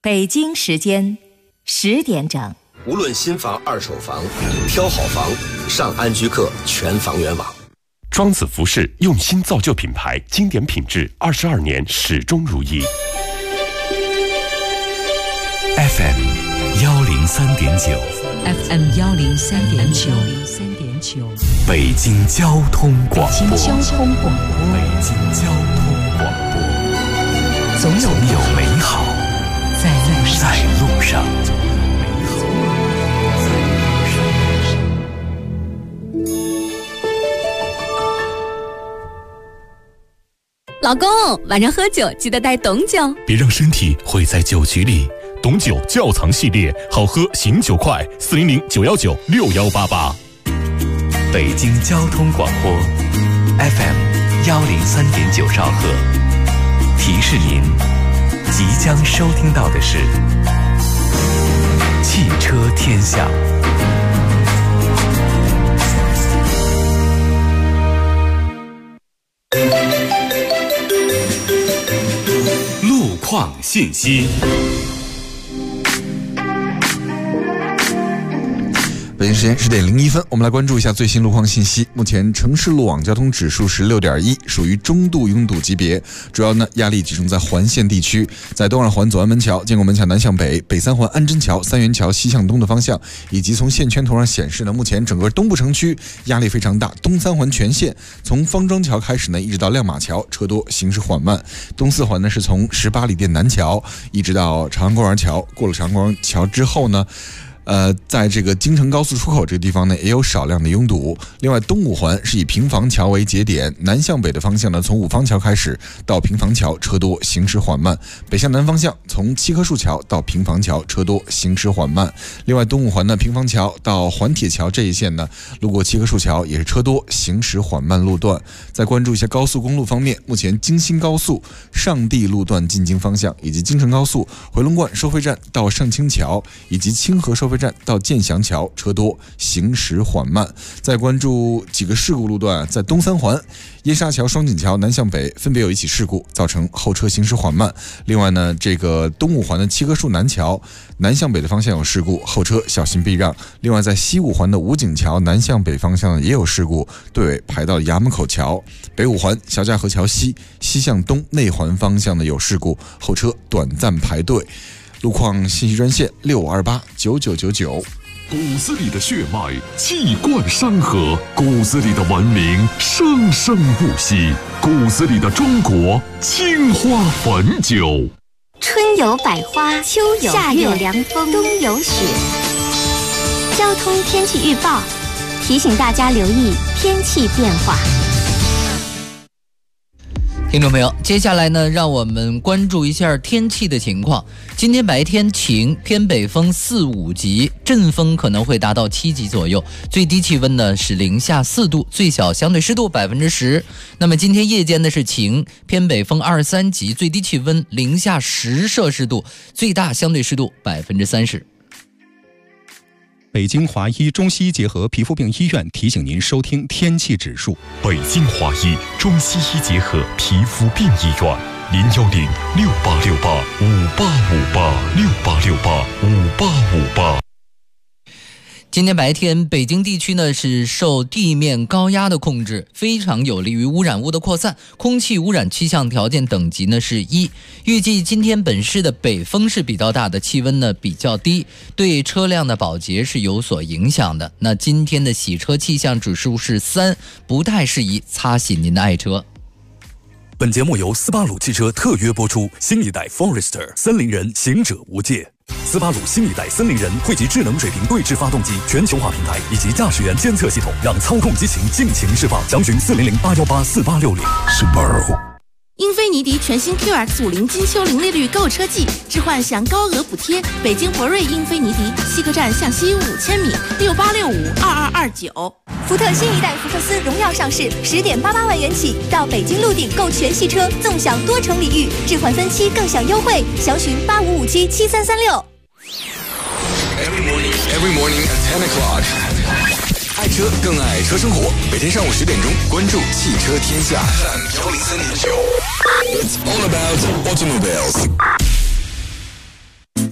北京时间10点整。 无论新房、二手房，挑好房，上安居客全房源网。 庄子服饰用心造就品牌，经典品质，22年始终如一。 FM 103.9 FM 103.9 北京交通广播。 北京交通广播。 北京交通广播。 总有美好在路上。 老公，晚上喝酒记得带董酒， 别让身体毁在酒局里。董酒窖藏系列，好喝醒酒快，400-919-6188。北京交通广播 FM 103.9兆赫。提示您，即将收听到的是汽车天下。路况信息。 北京时间10点01分，我们来关注一下最新路况信息。目前城市路网交通指数是6.1，属于中度拥堵级别。主要呢压力集中在环线地区，在东二环左安门桥、建国门桥南向北、北三环安贞桥、三元桥西向东的方向，以及从线圈图上显示呢，目前整个东部城区压力非常大。东三环全线从方庄桥开始呢，一直到亮马桥，车多，行驶缓慢。东四环呢是从18里店南桥一直到长安公园桥，过了长安公园桥之后呢。在这个京承高速出口这个地方呢，也有少量的拥堵。另外，东五环是以平房桥为节点，南向北的方向呢，从五方桥开始到平房桥，车多，行驶缓慢；北向南方向，从七棵树桥到平房桥，车多，行驶缓慢。另外，东五环呢，平房桥到环铁桥这一线呢，路过七棵树桥也是车多，行驶缓慢路段。再关注一下高速公路方面，目前京新高速上地路段进京方向，以及京承高速回龙观收费站到上清桥，以及清河收费站到建祥桥，车多，行驶缓慢。再关注几个事故路段，在东三环耶沙桥、双井桥南向北分别有一起事故，造成后车行驶缓慢。另外呢，这个东五环的七棵树南桥南向北的方向有事故，后车小心避让。另外在西五环的武警桥南向北方向也有事故，队尾排到衙门口桥。北五环小架河桥西向东内环方向的有事故，后车短暂排队。路况信息专线65289999。 骨子里的血脉气贯山河，骨子里的文明生生不息，骨子里的中国青花汾酒。 春有百花，秋有夏有凉风，冬有雪。交通天气预报提醒大家留意天气变化。 听众朋友，接下来呢，让我们关注一下天气的情况。今天白天晴，偏北风4、5级，阵风可能会达到7级左右，最低气温呢是零下4度，最小相对湿度10%。那么今天夜间呢是晴，偏北风2、3级，最低气温零下10摄氏度，最大相对湿度30%。 北京华医中西医结合皮肤病医院提醒您收听天气指数。 北京华医中西医结合皮肤病医院，010-6868-5858，6868-5858。 今天白天，北京地区呢是受地面高压的控制，非常有利于污染物的扩散，空气污染气象条件等级呢是1。预计今天本市的北风是比较大的，气温呢比较低，对车辆的保洁是有所影响的。那今天的洗车气象指数是3，不太适宜擦洗您的爱车。 本节目由斯巴鲁汽车特约播出，新一代 Forester 森林人，行者无界。斯巴鲁新一代森林人汇集智能水平对置发动机、全球化平台以及驾驶员监测系统，让操控激情尽情释放。详询400-818-4860。Subaru。 英菲尼迪全新 QX50金秋零利率购车季，置换享高额补贴。北京博瑞英菲尼迪西客站向西5000米，68652229。 福特新一代福克斯荣耀上市，10.88万元起，到北京陆鼎购全系车，纵享多重礼遇，置换分期更享优惠，详询85577336。 Every morning at 10 o'clock。爱车更爱车生活，每天上午10点钟，关注汽车天下 FM 103.9。It's all about automobiles。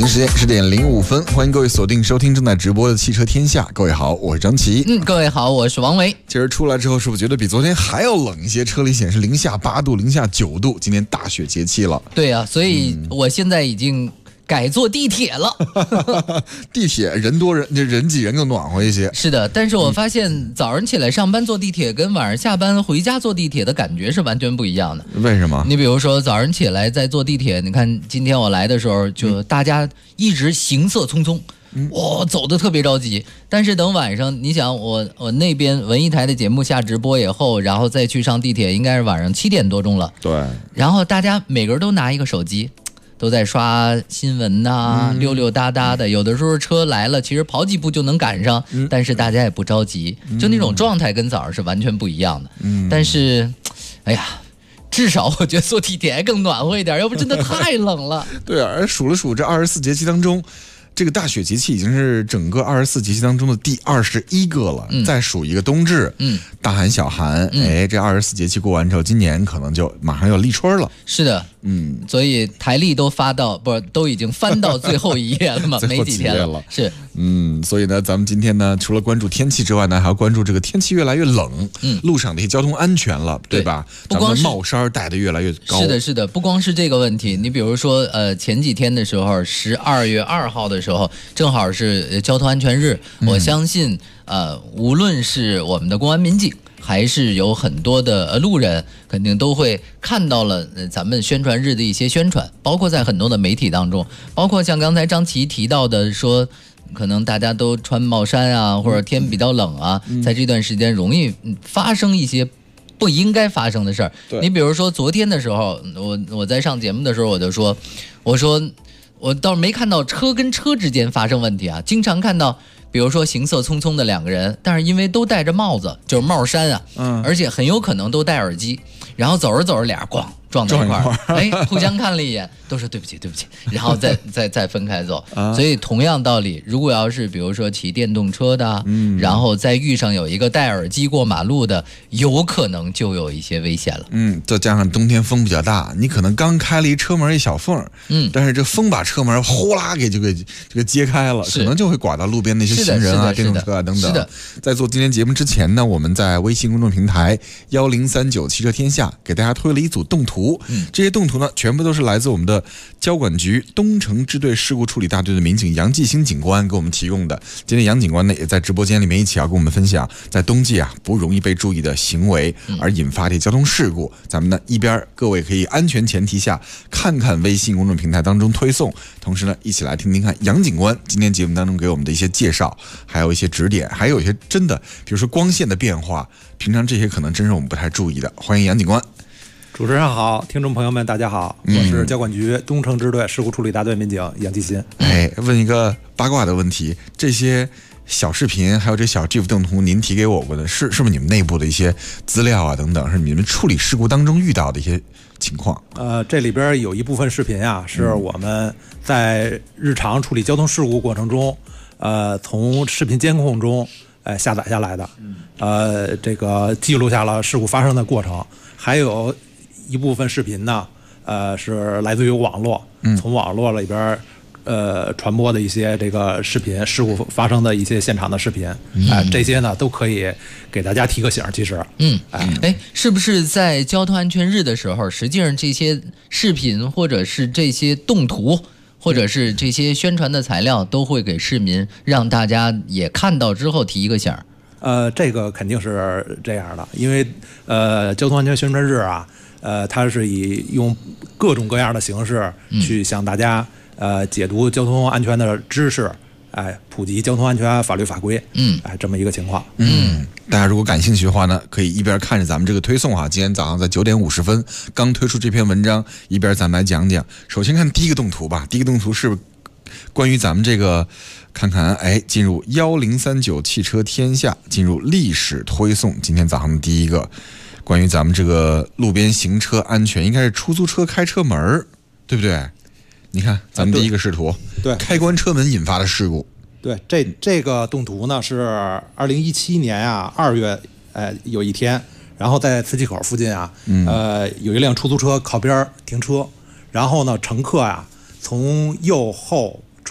京时间10点05分，欢迎各位锁定收听正在直播的汽车天下。各位好，我是张琪。 各位好，我是王维。 今儿出来之后，是不是觉得比昨天还要冷一些？车里显示零下8度、零下9度，今天大雪节气了。 对啊，所以我现在已经改坐地铁了。 地铁人多人挤人更暖和一些。 是的，但是我发现早上起来上班坐地铁跟晚上下班回家坐地铁的感觉是完全不一样的。 为什么？ 你比如说早上起来在坐地铁，你看今天我来的时候，就大家一直行色匆匆，走得特别着急。但是等晚上，你想我那边文艺台的节目下直播以后，然后再去上地铁，应该是晚上7点多钟了。 对。 然后大家每个人都拿一个手机，都在刷新闻呐，溜溜达达的。有的时候车来了，其实跑几步就能赶上，但是大家也不着急，就那种状态跟早上是完全不一样的。但是，哎呀，至少我觉得坐地铁还更暖和一点，要不真的太冷了。 对啊，而数了数这24节气当中，这个大雪节气已经是整个24节气当中的第21个了。再数一个冬至，大寒小寒，这24节气过完之后，今年可能就马上要立春了。 是的，所以台历都都已经翻到最后一页了嘛，没几天了。是， 所以呢，咱们今天呢，除了关注天气之外呢，还要关注这个天气越来越冷，路上的一些交通安全了，对吧？ 不光是帽衫戴得越来越高。 是的，是的，不光是这个问题。你比如说，前几天的时候，12月2号的时候，正好是交通安全日，我相信，无论是我们的公安民警，还是有很多的路人，肯定都会看到了咱们宣传日的一些宣传，包括在很多的媒体当中，包括像刚才张琪提到的说，可能大家都穿帽衫啊，或者天比较冷啊，在这段时间容易发生一些不应该发生的事儿。你比如说昨天的时候，我在上节目的时候，我说我倒是没看到车跟车之间发生问题啊，经常看到比如说行色匆匆的两个人，但是因为都戴着帽子，就是帽衫啊，而且很有可能都戴耳机，然后走着走着俩咣撞在一块儿，互相看了一眼，都说对不起对不起，然后再分开走。所以同样道理，如果要是比如说骑电动车的，然后再遇上有一个戴耳机过马路的，有可能就有一些危险了。 再加上冬天风比较大，你可能刚开了一车门一小缝，但是这风把车门呼啦给这个揭开了，可能就会刮到路边那些行人啊、电动车啊等等。 是的。 在做今天节目之前呢，我们在微信公众平台1039汽车天下给大家推了一组动图。这些动图呢，全部都是来自我们的交管局东城支队事故处理大队的民警杨继兴警官给我们提供的。今天杨警官呢，也在直播间里面一起要跟我们分享，在冬季啊不容易被注意的行为而引发的交通事故。咱们呢一边各位可以安全前提下看看微信公众平台当中推送，同时呢一起来听听看杨警官今天节目当中给我们的一些介绍，还有一些指点，还有一些真的比如说光线的变化，平常这些可能真是我们不太注意的。欢迎杨警官。 主持人好，听众朋友们大家好，我是交管局东城支队事故处理大队民警杨继新。 问一个八卦的问题，这些小视频还有这小 GIF 动图您提给我过的是不是你们内部的一些资料啊等等，是你们处理事故当中遇到的一些情况？ 这里边有一部分视频啊，是我们在日常处理交通事故过程中从视频监控中下载下来的，这个记录下了事故发生的过程。还有一部分视频呢，是来自于网络，从网络里边传播的一些这个视频，事故发生的一些现场的视频，这些呢都可以给大家提个醒。其实， 是不是在交通安全日的时候，实际上这些视频或者是这些动图，或者是这些宣传的材料，都会给市民让大家也看到之后提一个醒？ 这个肯定是这样的，因为交通安全宣传日啊，它是以用各种各样的形式去向大家解读交通安全的知识，普及交通安全法律法规，这么一个情况。 大家如果感兴趣的话呢，可以一边看着咱们这个推送哈，今天早上在9点50分刚推出这篇文章，一边咱们来讲讲。首先看第一个动图吧，第一个动图是关于咱们这个。看看，进入1039汽车天下，进入历史推送。今天早上的第一个，关于咱们这个路边行车安全，应该是出租车开车门，对不对？你看，咱们第一个视图， 对， 开关车门引发的事故。 对，这个动图呢是2017年啊2月，有一天，然后在磁器口附近啊，有一辆出租车靠边停车，然后呢，乘客啊从右后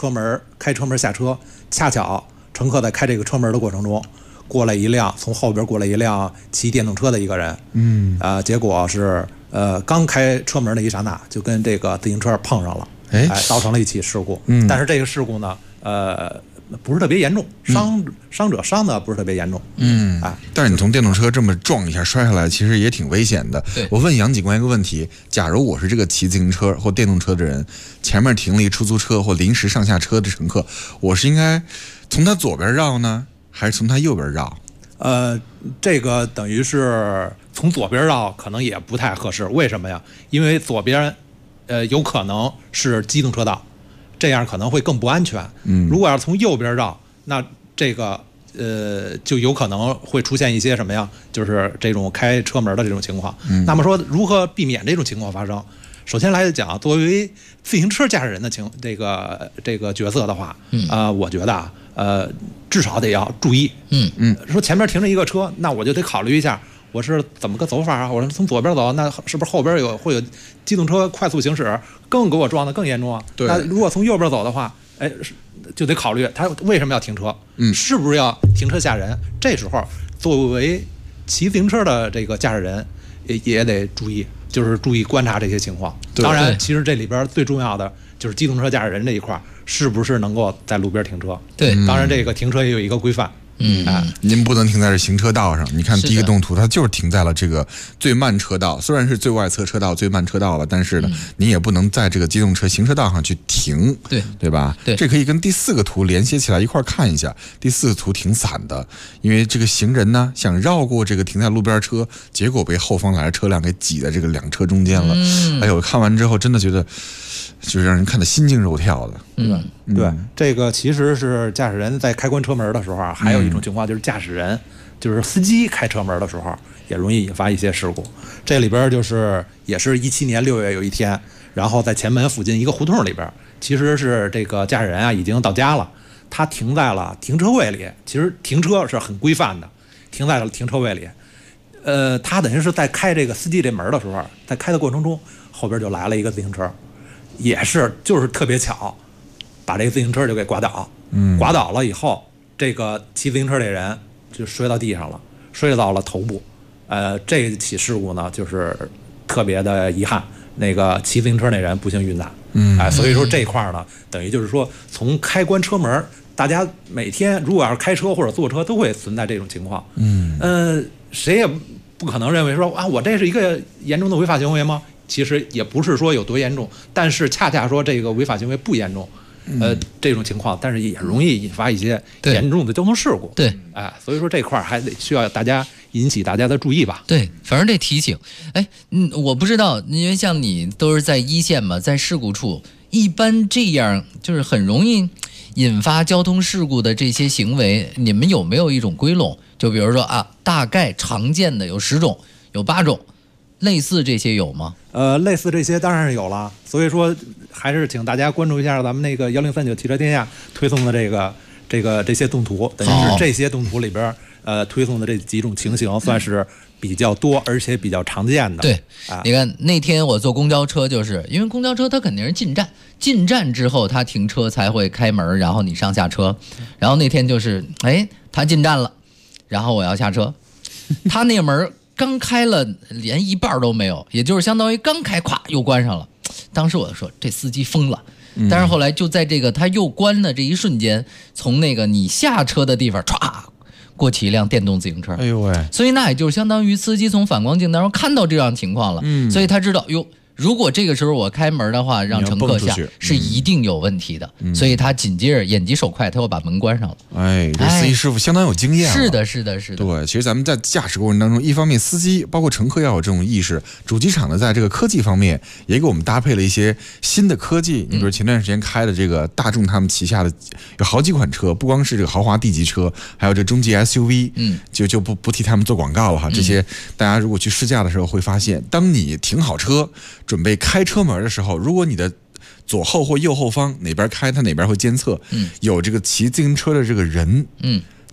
车门开车门下车，恰巧乘客在开这个车门的过程中，从后边过来一辆骑电动车的一个人，结果是刚开车门的一刹那就跟这个自行车碰上了，造成了一起事故。但是这个事故呢，不是特别严重，伤者伤的不是特别严重。 但是你从电动车这么撞一下摔下来，其实也挺危险的。我问杨警官一个问题：假如我是这个骑自行车或电动车的人，前面停了一出租车或临时上下车的乘客，我是应该从他左边绕呢，还是从他右边绕？ 这个等于是从左边绕，可能也不太合适。为什么呀？因为左边，有可能是机动车道。这样可能会更不安全。如果要是从右边绕，那这个就有可能会出现一些什么呀？就是这种开车门的这种情况。那么说，如何避免这种情况发生？首先来讲，作为自行车驾驶人的这个角色的话，我觉得至少得要注意。说前面停着一个车，那我就得考虑一下。我是怎么个走法啊？我是从左边走，那是不是后边会有机动车快速行驶，更给我撞得更严重啊？那如果从右边走的话，就得考虑他为什么要停车，是不是要停车下人？这时候作为骑自行车的这个驾驶人也得注意，就是注意观察这些情况。当然，其实这里边最重要的就是机动车驾驶人这一块是不是能够在路边停车？当然这个停车也有一个规范。 您不能停在这行车道上。你看第一个动图，它就是停在了这个最慢车道，虽然是最外侧车道、最慢车道了，但是呢，你也不能在这个机动车行车道上去停，对吧？这可以跟第4个图连接起来一块看一下。第4个图挺散的，因为这个行人呢想绕过这个停在路边车，结果被后方来的车辆给挤在这个两车中间了。哎呦，看完之后真的觉得就是让人看得心惊肉跳的。 对，这个其实是驾驶人在开关车门的时候啊，还有一种情况就是驾驶人，就是司机开车门的时候也容易引发一些事故。这里边也是17年6月有一天，然后在前门附近一个胡同里边，其实是这个驾驶人啊已经到家了，他停在了停车位里。其实停车是很规范的，停在了停车位里。他等于是在开这个司机这门的时候，在开的过程中，后边就来了一个自行车，就是特别巧，把这个自行车就给刮倒。刮倒了以后，这个骑自行车这人就摔到地上了，摔到了头部。这起事故呢，就是特别的遗憾，那个骑自行车那人不幸遇难。所以说这块呢，等于就是说从开关车门，大家每天如果要是开车或者坐车都会存在这种情况。谁也不可能认为说啊，我这是一个严重的违法行为吗？其实也不是说有多严重，但是恰恰说这个违法行为不严重。这种情况，但是也容易引发一些严重的交通事故。所以说这块还得需要大家引起大家的注意吧。 反正这提醒，我不知道，因为像你都是在一线嘛，在事故处，一般这样就是很容易引发交通事故的这些行为，你们有没有一种归拢？就比如说啊，大概常见的有10种，有8种。类似这些有吗？ 类似这些当然是有了，所以说还是请大家关注一下咱们那个1039汽车天下推送的这些动图，等于是这些动图里边推送的这几种情形算是比较多而且比较常见的。 你看那天我坐公交车，就是因为公交车它肯定是进站之后它停车才会开门，然后你上下车。然后那天就是他进站了，然后我要下车，他那个门刚开了连一半都没有，也就是相当于刚开咵又关上了。当时我就说这司机疯了。但是后来就在这个他又关的这一瞬间，从那个你下车的地方歘过起一辆电动自行车。 哎呦喂！ 所以那也就是相当于司机从反光镜当中看到这样情况了，所以他知道如果这个时候我开门的话，让乘客下是一定有问题的，所以他紧接着眼疾手快，他又把门关上了。 这司机师傅相当有经验了。 是的。 对，其实咱们在驾驶过程当中，一方面司机包括乘客要有这种意识，主机厂呢在这个科技方面也给我们搭配了一些新的科技。你比如前段时间开的这个大众他们旗下的有好几款车，不光是这个豪华 D 级车，还有这中级 SUV，就不替他们做广告了哈。这些大家如果去试驾的时候会发现，当你停好车准备开车门的时候，如果你的左后或右后方哪边开，它哪边会监测。有这个骑自行车的这个人，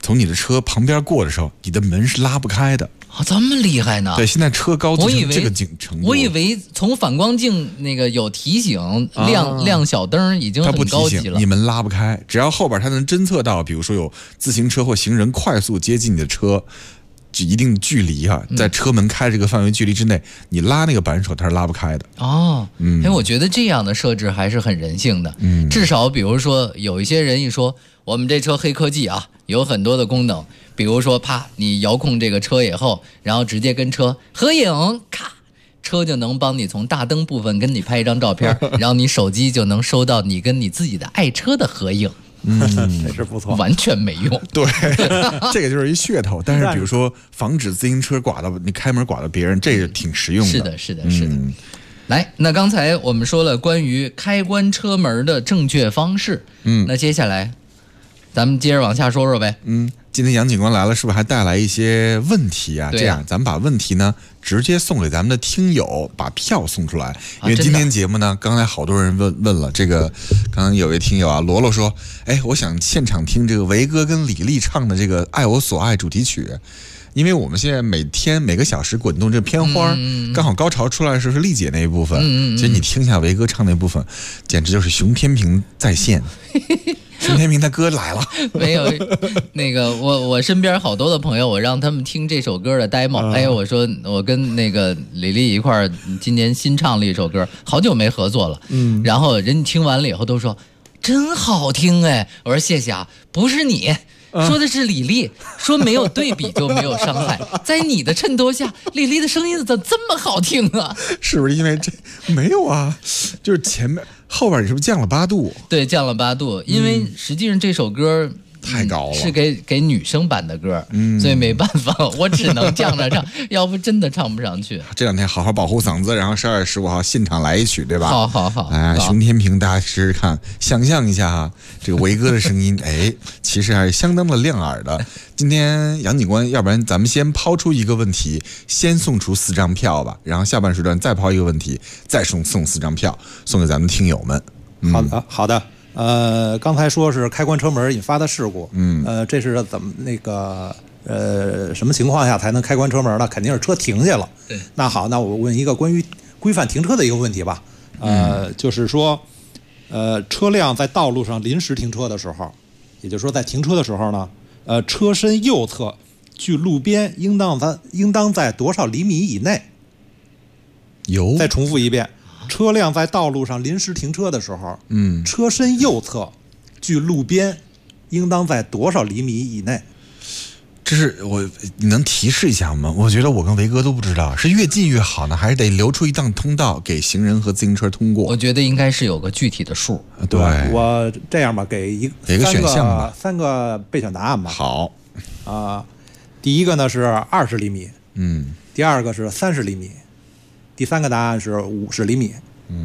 从你的车旁边过的时候，你的门是拉不开的。 这么厉害呢？ 对，现在车高级成这个程度。 我以为从反光镜那个有提醒，亮小灯已经很高级了。 它不提醒，你门拉不开，只要后边它能侦测到，比如说有自行车或行人快速接近你的车。就一定距离在车门开这个范围距离之内，你拉那个扳手它是拉不开的。 我觉得这样的设置还是很人性的。至少比如说有一些人一说我们这车黑科技啊，有很多的功能，比如说啪，你遥控这个车以后，然后直接跟车合影，咔，车就能帮你从大灯部分跟你拍一张照片，然后你手机就能收到你跟你自己的爱车的合影。 这是不错， 完全没用。 对，这个就是一噱头。但是比如说防止自行车刮到你开门刮到别人，这个挺实用的。 是的。来，那刚才我们说了关于开关车门的正确方式，那接下来咱们接着往下说说呗。 今天杨警官来了，是不是还带来一些问题啊？ 对啊， 这样咱们把问题呢直接送给咱们的听友，把票送出来。因为今天节目呢，刚才好多人问了这个，刚刚有位听友啊，罗罗说，我想现场听这个维哥跟李丽唱的这个《爱我所爱》主题曲。因为我们现在每天每个小时滚动这片花，刚好高潮出来的时候是丽姐那一部分，其实你听一下维哥唱那部分，简直就是熊天平在线。熊天平他哥来了。 没有，那个我身边好多的朋友，我让他们听这首歌的 demo。我说我跟那个李丽一块儿今年新唱了一首歌，好久没合作了。然后人听完了以后都说真好听我说谢谢啊，不是你。说的是李丽，说没有对比就没有伤害，在你的衬托下，李丽的声音怎么这么好听啊？ 是不是因为这没有啊？就是后边你是不是降了8度？ 对，降了8度，因为实际上这首歌太高了， 是给女生版的歌，所以没办法，我只能降着唱，要不真的唱不上去。 这2天好好保护嗓子，然后12月15号现场来一曲，对吧？ 好。 熊天平，大家试试看，想象一下哈，这个维哥的声音，其实还是相当的亮耳的。今天杨警官，要不然咱们先抛出一个问题，先送出4张票吧，然后下半时段再抛一个问题，再送4张票，送给咱们听友们。 好的。刚才说是开关车门引发的事故，这是怎么什么情况下才能开关车门呢？肯定是车停下了。 对， 那好，那我问一个关于规范停车的一个问题吧。就是说，车辆在道路上临时停车的时候，也就是说在停车的时候呢，车身右侧距路边应当在多少厘米以内？再重复一遍。车辆在道路上临时停车的时候，车身右侧距路边应当在多少厘米以内？ 这是你能提示一下吗？我觉得我跟维哥都不知道，是越近越好呢，还是得留出一档通道给行人和自行车通过？ 我觉得应该是有个具体的数。 对， 我这样吧，给个选项吧 ，3个备选答案吧。 好， 第一个呢是20厘米，第二个是30厘米。第3个答案是50厘米，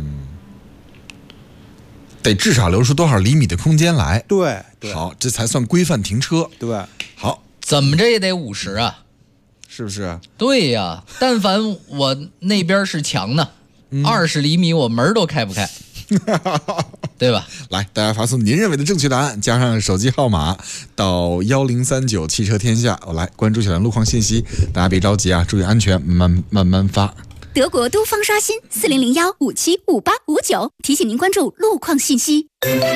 得至少留出多少厘米的空间来？ 对， 好，这才算规范停车。 对， 好， 怎么着也得50啊， 是不是？ 对呀，但凡我那边是墙呢，20厘米我门都开不开，对吧？ 来，大家发送您认为的正确答案，加上手机号码到1039汽车天下，我来关注起来路况信息。大家别着急啊，注意安全，慢慢发。 德国都方刷新4001575859，提醒您关注路况信息。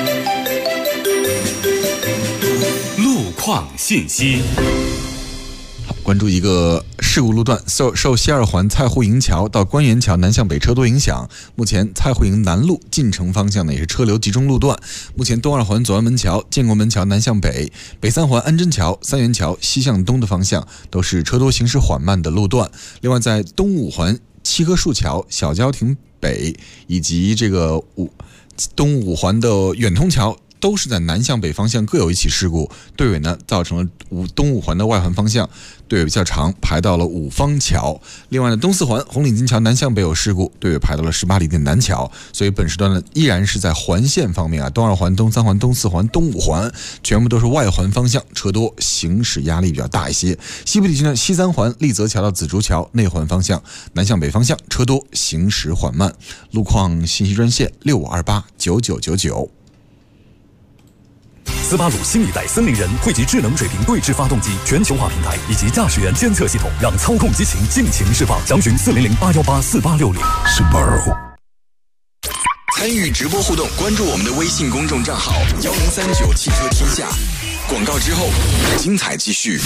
路况信息。 好，关注一个事故路段，受西二环蔡户营桥到关元桥南向北车多影响，目前蔡户营南路进城方向呢也是车流集中路段。目前东二环左安门桥、建国门桥南向北、北三环安贞桥、三元桥西向东的方向都是车多行驶缓慢的路段。另外，在东五环七棵树桥、小郊亭北以及这个东五环的远通桥，都是在南向北方向各有一起事故，队尾呢造成了东五环的外环方向队尾比较长，排到了五方桥。另外呢，东四环红领巾桥南向北有事故，队尾排到了18里店南桥。所以本时段呢依然是在环线方面啊，东二环、东三环、东四环、东五环全部都是外环方向车多，行驶压力比较大一些。西部地区呢，西三环立泽桥到紫竹桥内环方向南向北方向车多，行驶缓慢。路况信息专线65289999。 斯巴鲁新一代森林人汇集智能水平对置发动机、全球化平台以及驾驶员监测系统，让操控激情尽情释放。详询400-818-4860。Subaru。 参与直播互动，关注我们的微信公众账号1039汽车天下。广告之后，精彩继续。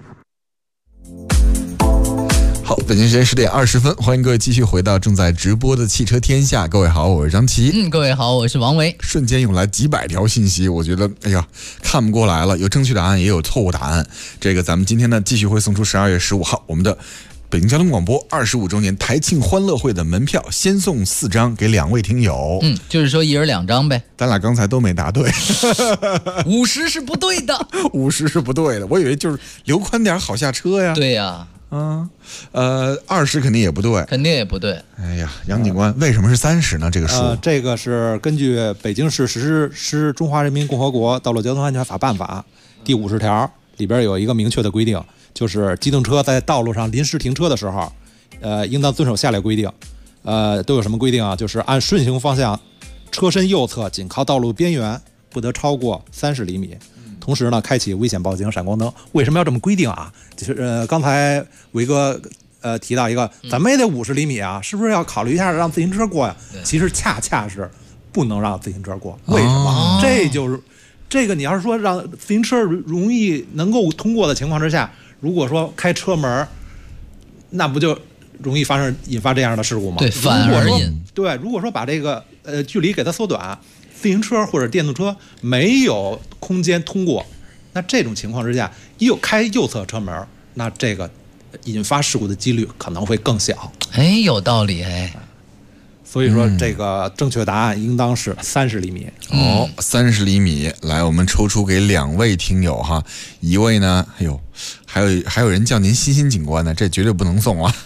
好，北京时间10点20分，欢迎各位继续回到正在直播的汽车天下。各位好，我是张琪。 各位好，我是王维。 瞬间涌来几百条信息，我觉得哎呀看不过来了，有正确答案也有错误答案。这个咱们今天呢继续会送出12月15号我们的北京交通广播25周年台庆欢乐会的门票，先送4张给2位听友。 就是说一人2张呗。 咱俩刚才都没答对 ，50是不对的 ，50是不对的，我以为就是留宽点好下车呀。 对呀。 20肯定也不对， 肯定也不对。 哎呀，杨警官，为什么是30呢？这个数， 这个是根据北京市实施《中华人民共和国道路交通安全法》办法第50条里边有一个明确的规定，就是机动车在道路上临时停车的时候，应当遵守下列规定。都有什么规定啊？就是按顺行方向，车身右侧仅靠道路边缘，不得超过30厘米。同时呢，开启危险报警闪光灯。为什么要这么规定啊？就是刚才维哥提到一个，咱们也得50厘米啊，是不是要考虑一下让自行车过呀？其实恰恰是不能让自行车过。为什么？这就是这个，你要是说让自行车容易能够通过的情况之下，如果说开车门，那不就容易引发这样的事故吗？ 对，反而引。 对，如果说把这个距离给它缩短。自行车或者电动车没有空间通过，那这种情况之下，开右侧车门，那这个引发事故的几率可能会更小。 哎，有道理哎。 所以说，这个正确答案应当是30厘米。 30厘米，来，我们抽出给2位听友哈，一位呢，哎呦，还有人叫您欣欣警官呢，这绝对不能送啊。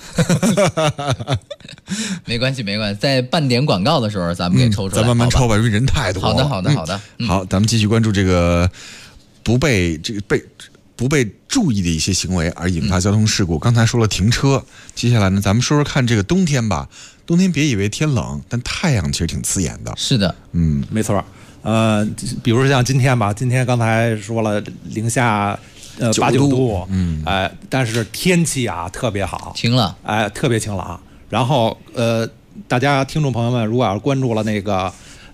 没关系，在半点广告的时候，咱们给抽出来， 咱慢慢抽吧，因为人太多了。 好的。 好，咱们继续关注这个不被注意的一些行为而引发交通事故。刚才说了停车，接下来呢，咱们说说看这个冬天吧。冬天别以为天冷，但太阳其实挺刺眼的。 是的， 没错。比如说像今天吧，今天刚才说了零下8、9度，但是天气啊特别好， 晴朗， 特别晴朗。然后大家听众朋友们如果要是关注了那个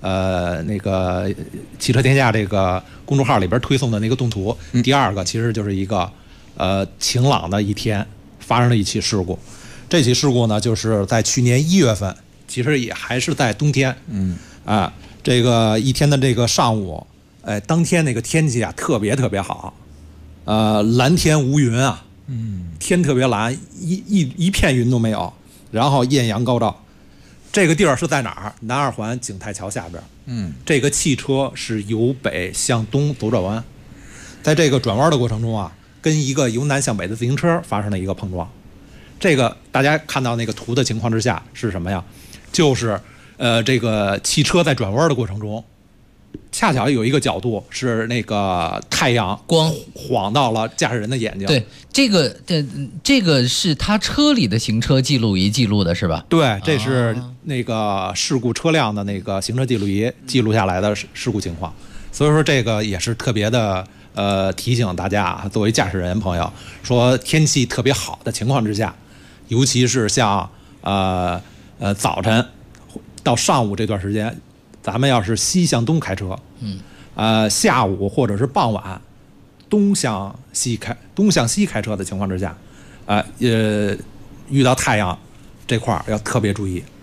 汽车天下这个公众号里边推送的那个动图，第2个其实就是一个晴朗的一天发生了一起事故。这起事故呢，就是在去年1月份，其实也还是在冬天，这个一天的这个上午，当天那个天气啊特别好，蓝天无云啊，天特别蓝，一片云都没有，然后艳阳高照。这个地儿是在哪儿？南二环景泰桥下边。这个汽车是由北向东左转弯，在这个转弯的过程中啊，跟一个由南向北的自行车发生了一个碰撞。这个大家看到那个图的情况之下是什么呀？就是这个汽车在转弯的过程中，恰巧有一个角度是那个太阳光晃到了驾驶人的眼睛。 对，这个是他车里的行车记录仪记录的是吧？ 对，这是那个事故车辆的那个行车记录仪记录下来的事故情况。所以说这个也是特别的提醒大家啊，作为驾驶人朋友，说天气特别好的情况之下，尤其是像早晨到上午这段时间，咱们要是西向东开车，下午或者是傍晚东向西开车的情况之下，遇到太阳这块儿要特别注意，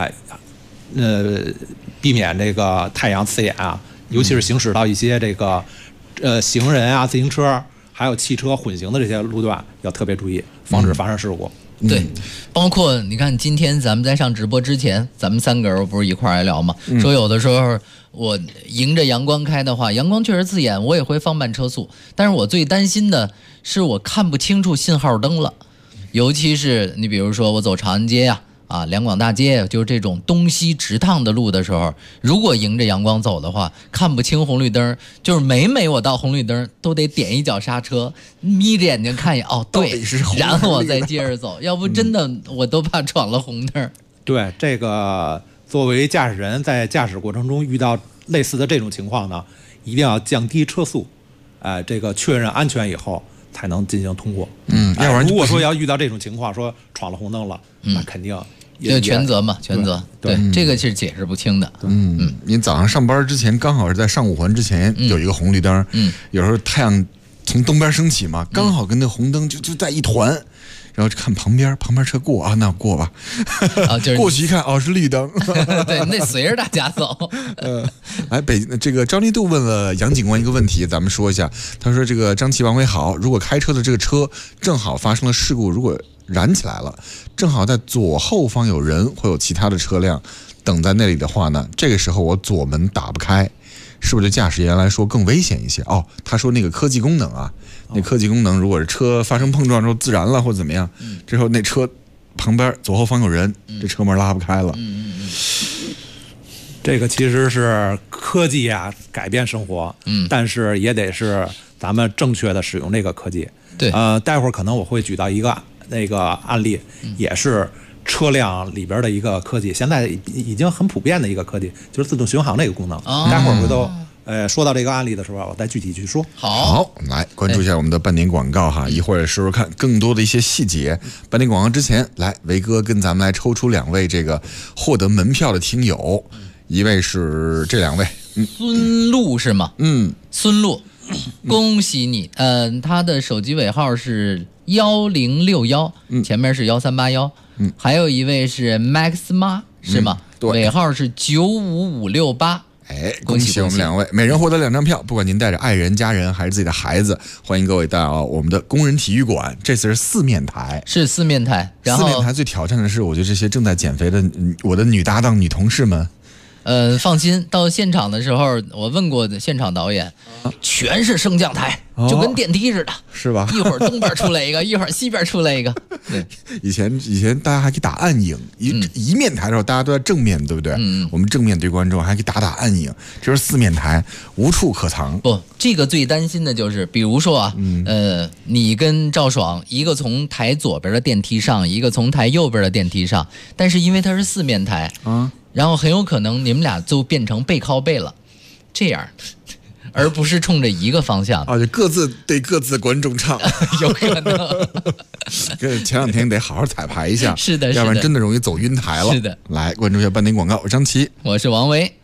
避免这个太阳刺眼啊，尤其是行驶到一些这个行人啊、自行车还有汽车混行的这些路段，要特别注意，防止发生事故。 对，包括你看，今天咱们在上直播之前，咱们3个人不是一块来聊吗？说有的时候我迎着阳光开的话，阳光确实刺眼，我也会放慢车速。但是我最担心的是我看不清楚信号灯了，尤其是你比如说我走长安街呀、两广大街，就是这种东西直趟的路的时候，如果迎着阳光走的话，看不清红绿灯，就是每我到红绿灯都得点一脚刹车，眯着眼睛看一眼，对，然后我再接着走，要不真的我都怕闯了红灯。 对，这个作为驾驶人在驾驶过程中遇到类似的这种情况呢， 一定要降低车速，这个确认安全以后才能进行通过。 要不然如果说要遇到这种情况，说闯了红灯了，那肯定这全责嘛，全责。对，这个是解释不清的。 您早上上班之前，刚好是在上5环之前有一个红绿灯，有时候太阳从东边升起嘛，刚好跟那红灯就在一团。然后看旁边车过啊，那过吧。过去一看，是绿灯。 对，你得随着大家走。 来，这个张立度问了杨警官一个问题，咱们说一下。他说：“这个张琪、王伟好，如果开车的这个车正好发生了事故，如果燃起来了，正好在左后方有人或有其他的车辆等在那里的话呢，这个时候我左门打不开，是不是对驾驶员来说更危险一些？”他说那个科技功能啊。那科技功能，如果是车发生碰撞之后自燃了或者怎么样，之后那车旁边左后方有人，这车门拉不开了。 这个其实是科技啊改变生活，但是也得是咱们正确的使用这个科技。 对， 待会儿可能我会举到一个那个案例，也是车辆里边的一个科技，现在已经很普遍的一个科技，就是自动巡航这个功能。待会儿回头。说到这个案例的时候，我再具体去说。 好，来关注一下我们的半点广告哈，一会儿说说看更多的一些细节。半点广告之前，来维哥跟咱们来抽出2位这个获得门票的听友，一位是这2位， 孙路是吗？孙路，恭喜你。他的手机尾号是1061，前面是1381。还有一位是 Max 妈是吗？ 对， 尾号是95568。 恭喜我们2位，每人获得2张票，不管您带着爱人、家人还是自己的孩子，欢迎各位到我们的工人体育馆。这次是4面台， 是4面台。然后 4面台最挑战的是，我觉得这些正在减肥的我的女搭档、女同事们。 放心，到现场的时候，我问过现场导演，全是升降台，就跟电梯似的， 是吧？ 一会儿东边出来一个，一会儿西边出来一个。对， 以前大家还可以打暗影，一面台的时候大家都在正面，对不对？我们正面对观众，还可以打暗影。这是4面台，无处可藏。 不，这个最担心的就是，比如说啊，你跟赵爽，一个从台左边的电梯上，一个从台右边的电梯上，但是因为它是4面台然后很有可能你们俩就变成背靠背了，这样，而不是冲着一个方向就各自对各自的观众唱， 有可能。 前2天得好好彩排一下， 是的， 要不然真的容易走晕台了。 是的， 来关注一下半点广告，我张琪， 我是王维。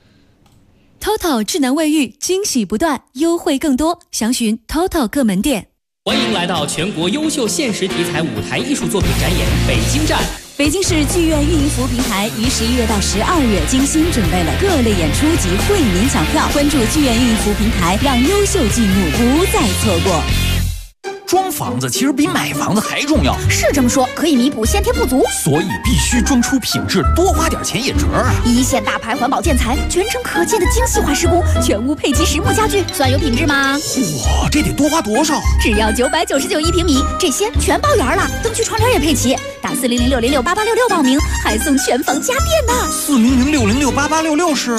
TOTO 智能卫浴，惊喜不断，优惠更多，详询 TOTO 各门店。 欢迎来到全国优秀现实题材舞台艺术作品展演北京站。 北京市剧院运营服务平台于11月到12月精心准备了各类演出及惠民抢票，关注剧院运营服务平台，让优秀剧目不再错过。 装房子其实比买房子还重要， 是这么说，可以弥补先天不足， 所以必须装出品质，多花点钱也值啊！ 一线大牌环保建材，全程可见的精细化施工，全屋配齐实木家具，算有品质吗？ 哇，这得多花多少？ 只要999一平米，这些全包圆了，灯具窗帘也配齐。打400-606-8866报名，还送全房家电呢。 400-606-8866是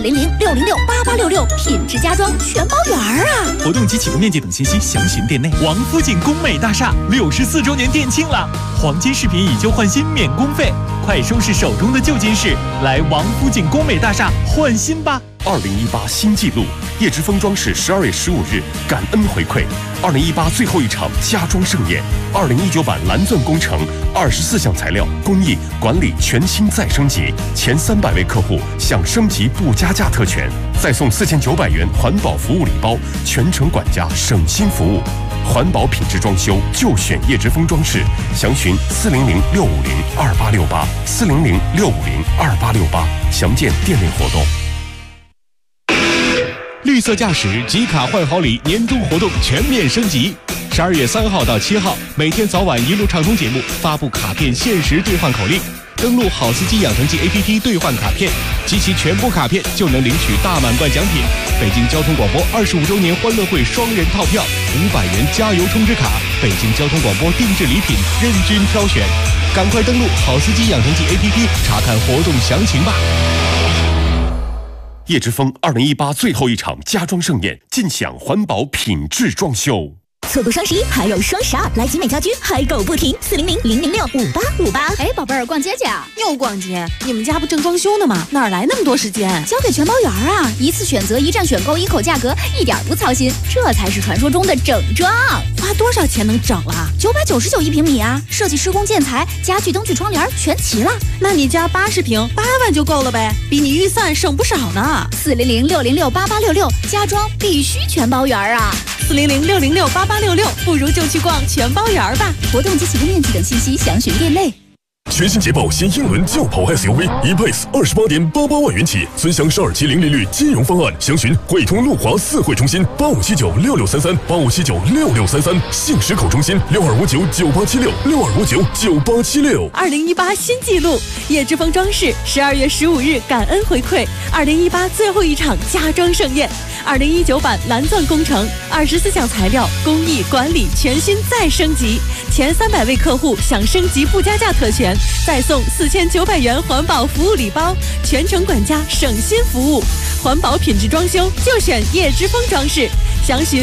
400-606-8866，品质家装全包圆啊！ 活动及启动面积等信息详询店内。王府井工美大厦64周年店庆了，黄金饰品以旧换新免工费，快收拾手中的旧金饰，来王府井工美大厦换新吧。 2018新纪录，叶之峰装饰12月15日感恩回馈，2018最后一场家装盛宴，2019版蓝钻工程，24项材料工艺管理全新再升级，前300位客户享升级不加价特权，再送4900元环保服务礼包，全程管家省心服务。环保品质装修就选叶之峰装饰，详询400-650-2868，400-650-2868，详见店内活动。 绿色驾驶集卡换好礼年终活动全面升级，12月3号到7号，每天早晚一路畅通节目发布卡片限时兑换口令，登录好司机养成记 APP 兑换卡片，集齐全部卡片就能领取大满贯奖品。北京交通广播25周年欢乐会双人套票，500元加油充值卡，北京交通广播定制礼品任君挑选，赶快登录好司机养成记 APP 查看活动详情吧。 叶之峰2018最后一场家装盛宴，尽享环保品质装修。 错过双11还有双12，来集美家居嗨购不停，400-006-5858。 哎，宝贝儿，逛街去啊？ 又逛街？你们家不正装修呢吗？哪来那么多时间？ 交给全包园啊！一次选择，一站选购，一口价格，一点不操心，这才是传说中的整装。 花多少钱能整了 ？999一平米啊！设计、施工、建材、家具、灯具、窗帘全齐了。 那你家80平，8万就够了呗，比你预算省不少呢。 400-606-8866，家装必须全包园啊 ！400-606-8866，不如就去逛全包园吧。 活动及起步面积等信息详询店内。 全新捷豹新英伦轿跑 SUV E-Pace 28.88万元起，尊享12期零利率金融方案，详询汇通路华4会中心85796633，85796633，信实口中心62599876，62599876。 2018新纪录，叶之峰装饰12月15日感恩回馈2018最后一场家装盛宴，2019版蓝钻工程，24项材料工艺管理全新再升级，前300位客户享升级不加价特权，再送4900元环保服务礼包，全程管家省心服务，环保品质装修就选叶之峰装饰，详询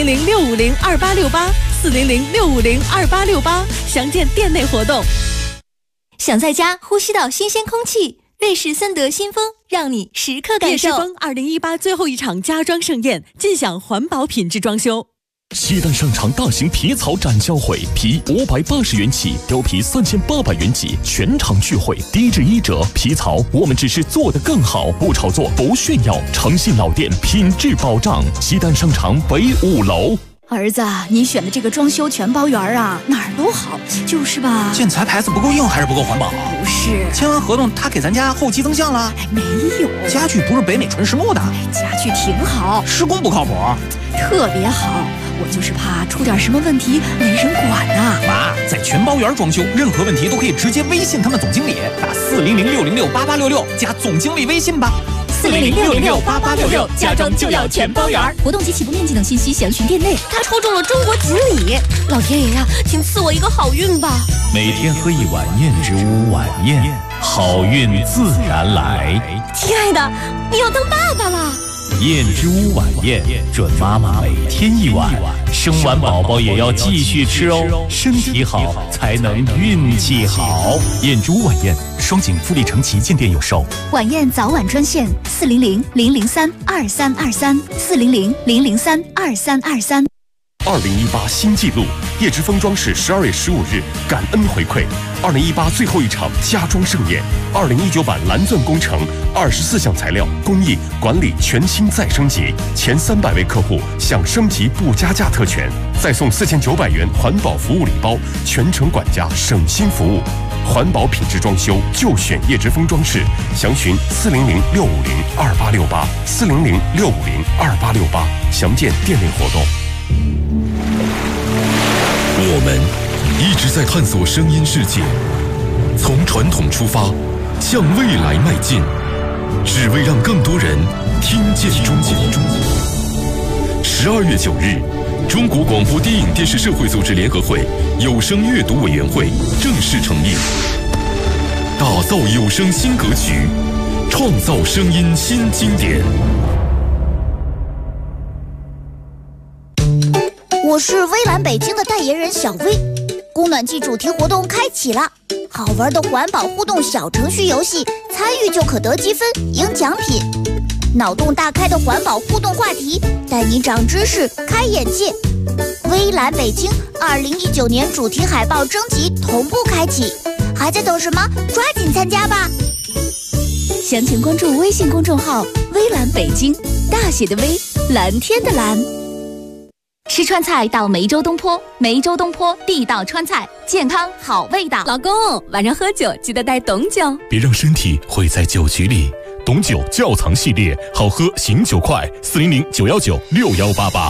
400-650-2868，400-650-2868，详见店内活动。 想在家呼吸到新鲜空气，瑞士森德新风让你时刻感受。 叶之峰2018最后一场家装盛宴，尽享环保品质装修。 西单商场大型皮草展销会，皮580元起，貂皮3800元起，全场聚会，低至1折。皮草我们只是做得更好，不炒作，不炫耀，诚信老店，品质保障。西单商场北5楼。 儿子，你选的这个装修全包园啊，哪儿都好，就是吧？ 建材牌子不够硬还是不够环保？ 不是， 签完合同他给咱家后期增项了？ 没有， 家具不是北美纯实木的， 家具挺好， 施工不靠谱， 特别好。我就是怕出点什么问题没人管呐。 妈，在全包园装修，任何问题都可以直接微信他们总经理，打400-606-8866加总经理微信吧。 400-606-8866，家装就要全包园。活动及起步面积等信息详询店内。 他抽中了中国锦鲤，老天爷呀，请赐我一个好运吧！ 每天喝一碗燕之屋晚宴，好运自然来。 亲爱的，你要当爸爸了。 燕之屋晚宴，准妈妈每天一碗，生完宝宝也要继续吃哦，身体好才能运气好。燕之屋晚宴，双井富力城旗舰店有售。 晚宴早晚专线400-003-2323，400-003-2323。 2018新纪录，叶之峰装饰12月15日感恩回馈2018最后一场家装盛宴，2019版蓝钻工程24项材料工艺管理全新再升级，前300位客户享升级不加价特权，再送4900元环保服务礼包，全程管家省心服务，环保品质装修就选叶之峰装饰，详询400-650-2868，400-650-2868，详见店内活动。 我们一直在探索声音世界，从传统出发，向未来迈进，只为让更多人听见中国。12月9日，中国广播电影电视社会组织联合会有声阅读委员会正式成立，打造有声新格局，创造声音新经典。 我是微蓝北京的代言人小薇，供暖季主题活动开启了，好玩的环保互动小程序游戏，参与就可得积分赢奖品，脑洞大开的环保互动话题，带你长知识开眼界。微蓝北京2019年主题海报征集同步开启，还在等什么？抓紧参加吧！详情关注微信公众号微蓝北京，大写的微，蓝天的蓝。吃川菜到梅州东坡，梅州东坡地道川菜，健康好味道。 老公，晚上喝酒记得带董酒， 别让身体毁在酒局里。董酒窖藏系列，好喝醒酒快，400-919-6188。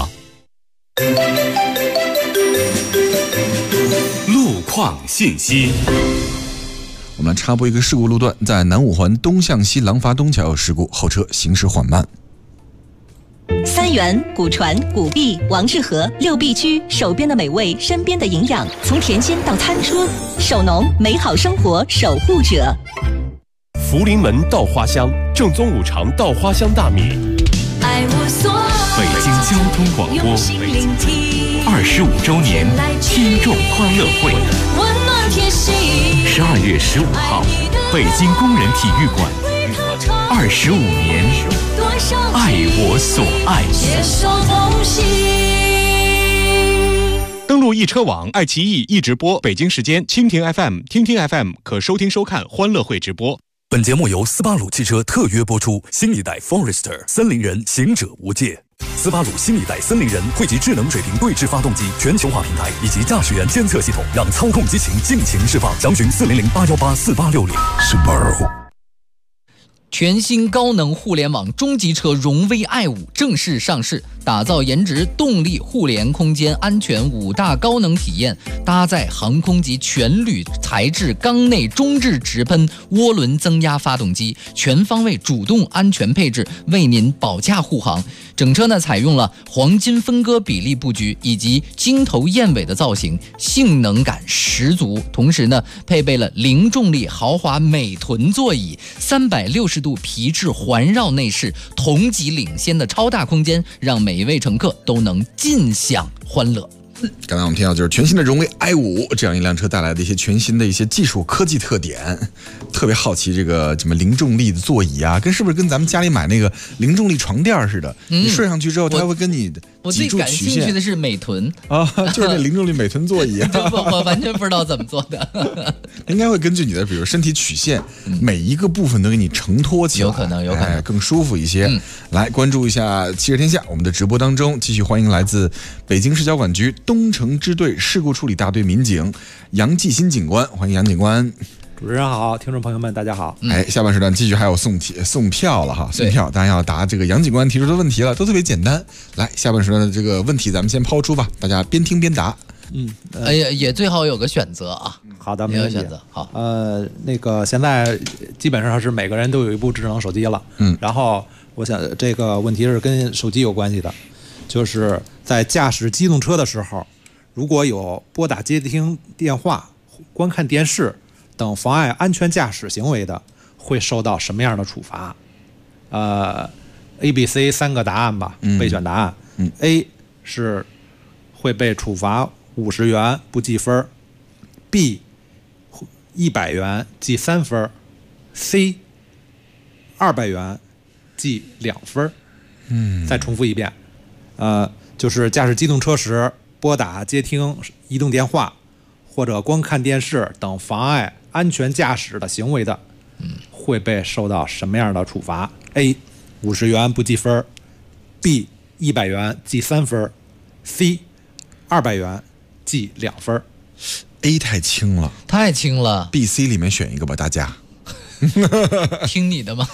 路况信息。 我们来插播一个事故路段，在南五环东向西廊坊东桥有事故，后车行驶缓慢。 三元、古传、古币、王致和6必居，手边的美味，身边的营养，从甜心到餐桌，手农美好生活守护者。 福临门稻花香，正宗5常稻花香大米。 爱我所北京交通广播。 用心聆听。 25周年听众欢乐会，12月15号，北京工人体育馆，25年，爱我所爱。 登录易车网、爱奇艺易直播，北京时间蜻蜓 FM、听听 FM 可收听收看欢乐会直播。 本节目由斯巴鲁汽车特约播出，新一代 Forester 森林人，行者无界。斯巴鲁新一代森林人汇集智能水平对置发动机全球化平台以及驾驶员监测系统，让操控激情尽情释放。详询400-818-4860。Subaru。 全新高能互联网中级车荣威 i5 正式上市，打造颜值、动力、互联、空间、安全5大高能体验，搭载航空级全铝材质缸内中置直喷涡轮增压发动机，全方位主动安全配置，为您保驾护航。整车呢采用了黄金分割比例布局以及鹰头燕尾的造型，性能感十足。同时呢，配备了零重力豪华美臀座椅，360度皮质环绕内饰，同级领先的超大空间，让每一位乘客都能尽享欢乐。 刚才我们听到就是全新的荣威 i5 这样一辆车带来的一些全新的一些技术科技特点，特别好奇这个什么零重力的座椅啊，是不是跟咱们家里买那个零重力床垫似的？你睡上去之后，它会跟你我最感兴趣的是美臀啊，就是那零重力美臀座椅、啊我完全不知道怎么做的。 应该会根据你的比如身体曲线，每一个部分都给你承托起来， 有可能， 更舒服一些。来关注一下汽车天下，我们的直播当中继续欢迎来自北京市交管局东城支队事故处理大队民警杨继新警官，欢迎杨警官。 主持人好，听众朋友们大家好。 下半时段继续还有送票了哈，送票，大家要答这个杨警官提出的问题了，都特别简单。来，下半时段的这个问题咱们先抛出吧，大家边听边答。 也最好有个选择啊。 好的， 没有选择。好， 那个现在基本上是每个人都有一部智能手机了。然后我想这个问题是跟手机有关系的，就是在驾驶机动车的时候，如果有拨打接听电话、观看电视等妨碍安全驾驶行为的，会受到什么样的处罚？A、B、C 3个答案吧，备选答案。A 是会被处罚50元不记分 ，B 100元记3分 ，C 200元记2分。再重复一遍，就是驾驶机动车时拨打接听移动电话或者观看电视等妨碍安全驾驶的行为的，会被受到什么样的处罚 ？A 50元不记分 ，B 100元记3分 ，C 200元记2分。 A 太轻了，B、C 里面选一个吧，大家。 听你的吗？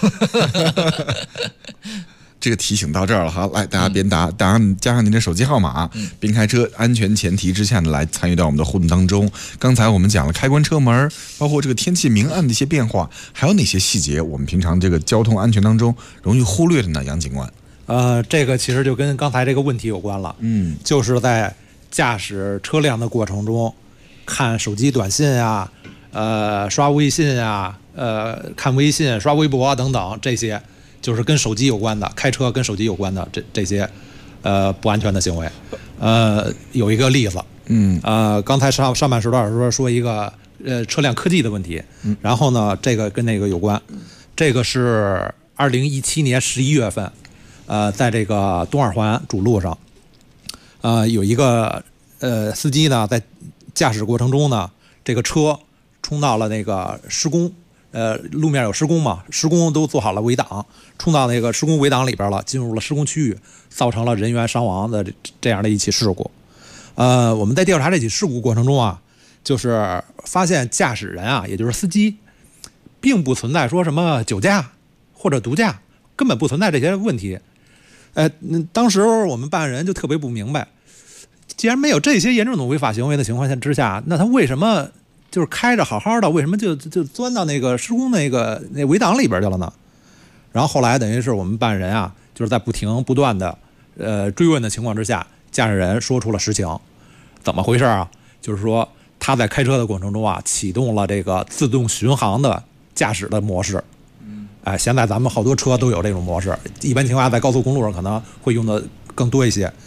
这个提醒到这儿了，好，来大家边答案加上您的手机号码，边开车，安全前提之下呢，来参与到我们的互动当中。刚才我们讲了开关车门，包括这个天气明暗的一些变化，还有哪些细节我们平常这个交通安全当中容易忽略的呢？杨警官， 这个其实就跟刚才这个问题有关了，就是在驾驶车辆的过程中，看手机短信啊，刷微信啊，看微信、刷微博等等，这些就是跟手机有关的，开车跟手机有关的这些不安全的行为。有一个例子，刚才上半时段说一个车辆科技的问题，然后呢，这个跟那个有关，这个是2017年11月份，在这个东二环主路上，有一个司机呢在驾驶过程中呢，这个车冲到了那个施工。路面有施工嘛，施工都做好了围挡，冲到那个施工围挡里边了，进入了施工区域，造成了人员伤亡的这样的一起事故。我们在调查这起事故过程中啊，就是发现驾驶人啊，也就是司机，并不存在说什么酒驾或者毒驾，根本不存在这些问题。当时我们办案人就特别不明白，既然没有这些严重的违法行为的情况之下，那他为什么就是开着好好的，为什么就钻到那个施工那围挡里边去了呢？然后后来等于是我们办案人啊，就是在不断的追问的情况之下，驾驶人说出了实情。怎么回事啊？就是说他在开车的过程中啊，启动了这个自动巡航的驾驶的模式。现在咱们好多车都有这种模式，一般情况下在高速公路上可能会用的更多一些。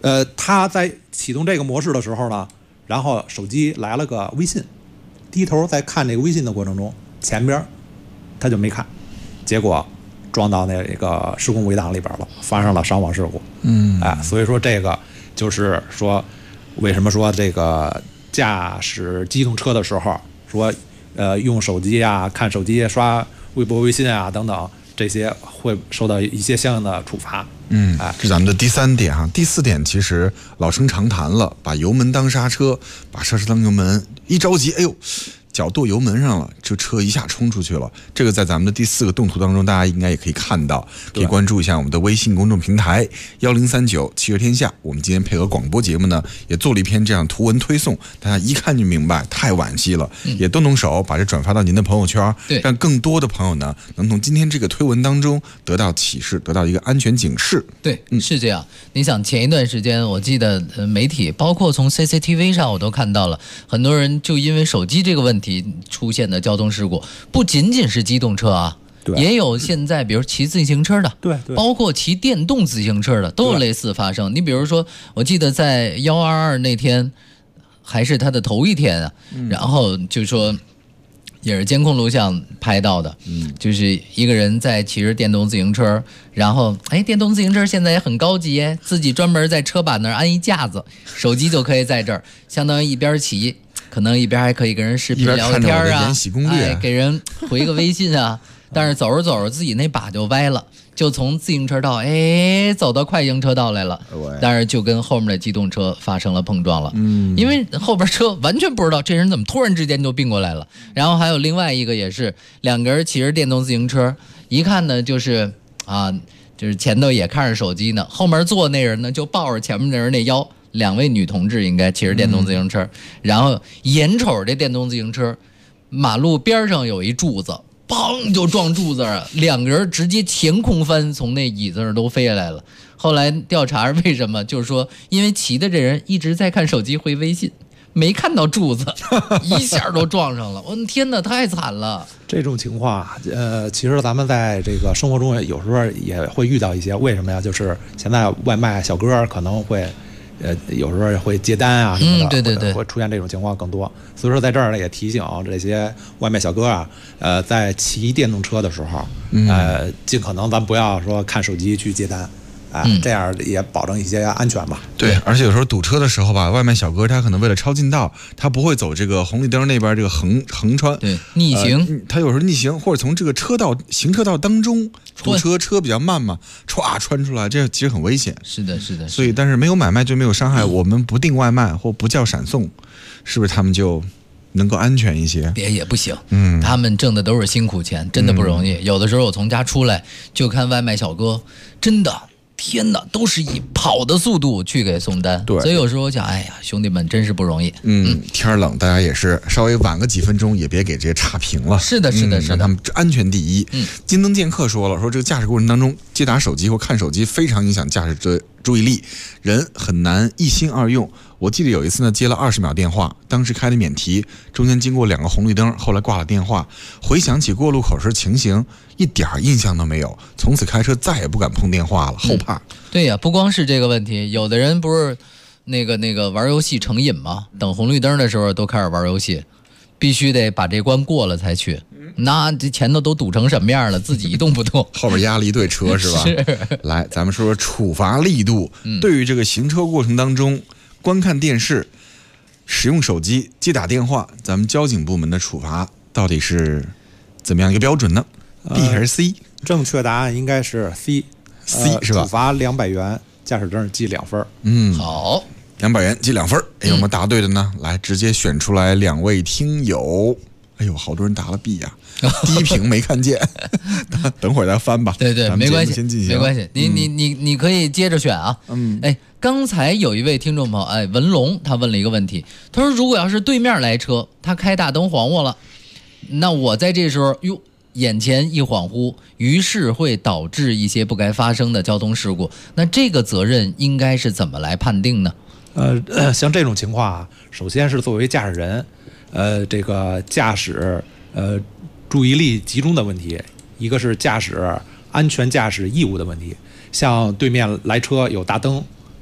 他在启动这个模式的时候呢，然后手机来了个微信，低头在看这个微信的过程中，前边他就没看，结果撞到那个施工围挡里边了，发生了伤亡事故。所以说这个就是说，为什么说这个驾驶机动车的时候说，用手机啊、看手机、刷微博、微信啊等等，这些会受到一些相应的处罚。 这是咱们的第3点哈。第4点其实老生常谈了，把油门当刹车，把刹车当油门，一着急，哎呦，脚跺油门上了，这车一下冲出去了。这个在咱们的第4个动图当中，大家应该也可以看到，可以关注一下我们的微信公众平台1039汽车天下。我们今天配合广播节目呢，也做了一篇这样图文推送，大家一看就明白，太惋惜了。也动手把这转发到您的朋友圈，让更多的朋友呢能从今天这个推文当中得到启示，得到一个安全警示。 对，是这样。你想前一段时间，我记得媒体包括从 CCTV 上我都看到了，很多人就因为手机这个问题出现的交通事故，不仅仅是机动车啊，也有现在比如骑自行车的，包括骑电动自行车的都有类似发生。你比如说，我记得在122那天，还是他的头一天啊，然后就说也是监控录像拍到的，就是一个人在骑着电动自行车，然后电动自行车现在也很高级耶，自己专门在车把那儿安一架子，手机就可以在这儿，相当于一边骑。可能一边还可以跟人视频聊个天啊，给人回个微信啊。但是走着走着自己那把就歪了，就从自行车道走到快行车道来了，但是就跟后面的机动车发生了碰撞了。因为后边车完全不知道这人怎么突然之间就并过来了。然后还有另外一个也是2个人骑着电动自行车，一看呢就是前头也看着手机呢，后面坐那人呢就抱着前面那人那腰。2位女同志应该骑着电动自行车，然后眼瞅这电动自行车，马路边上有一柱子，砰就撞柱子了，2个人直接前空翻，从那椅子上都飞下来了。后来调查为什么，就是说因为骑的这人一直在看手机回微信，没看到柱子，一下都撞上了。我的天哪，太惨了！ 这种情况其实咱们在这个生活中有时候也会遇到一些。为什么呀？就是现在外卖小哥可能会。有时候会接单啊什么的，对，会出现这种情况更多。所以说在这儿呢也提醒这些外卖小哥啊，在骑电动车的时候，尽可能咱不要说看手机去接单。这样也保证一些安全吧。 对，而且有时候堵车的时候吧，外卖小哥他可能为了超近道，他不会走这个红绿灯那边这个横穿， 对，逆行， 他有时候逆行或者从这个行车道当中堵车比较慢嘛，歘穿出来，这其实很危险。 是的，是的。 所以，但是没有买卖就没有伤害，我们不订外卖或不叫闪送，是不是他们就能够安全一些？ 也不行，他们挣的都是辛苦钱，真的不容易。有的时候我从家出来就看外卖小哥，真的。天哪，都是以跑的速度去给送单，对，所以有时候我想，哎呀，兄弟们真是不容易。 天冷，大家也是稍微晚个几分钟，也别给这些差评了。 是的，是的，是的， 让他们安全第一。金灯剑客说了，说这个驾驶过程当中接打手机或看手机非常影响驾驶者注意力，人很难一心二用。我记得有一次呢，接了20秒电话，当时开的免提，中间经过2个红绿灯，后来挂了电话。回想起过路口时情形，一点印象都没有。从此开车再也不敢碰电话了，后怕。 对呀，不光是这个问题，有的人不是那个玩游戏成瘾吗？等红绿灯的时候都开始玩游戏，必须得把这关过了才去。那这前头都堵成什么样了，自己一动不动， 后边压了一队车是吧？ 是。 来，咱们说说处罚力度。对于这个行车过程当中观看电视、使用手机、接打电话，咱们交警部门的处罚到底是怎么样一个标准呢？B 还是 C？ 正确答案应该是 C 是吧？ 处罚200元，驾驶证记2分。 好 ，200元记2分。有没有答对的呢？来，直接选出来2位听友。哎呦，好多人答了 B 呀，第一屏没看见，等会儿再翻吧。 对，没关系，没关系。你可以接着选啊。刚才有一位听众朋友，文龙，他问了一个问题，他说如果要是对面来车，他开大灯晃我了，那我在这时候眼前一恍惚，于是会导致一些不该发生的交通事故，那这个责任应该是怎么来判定呢？ 像这种情况啊，首先是作为驾驶人，这个驾驶注意力集中的问题，一个是驾驶安全驾驶义务的问题。像对面来车有大灯，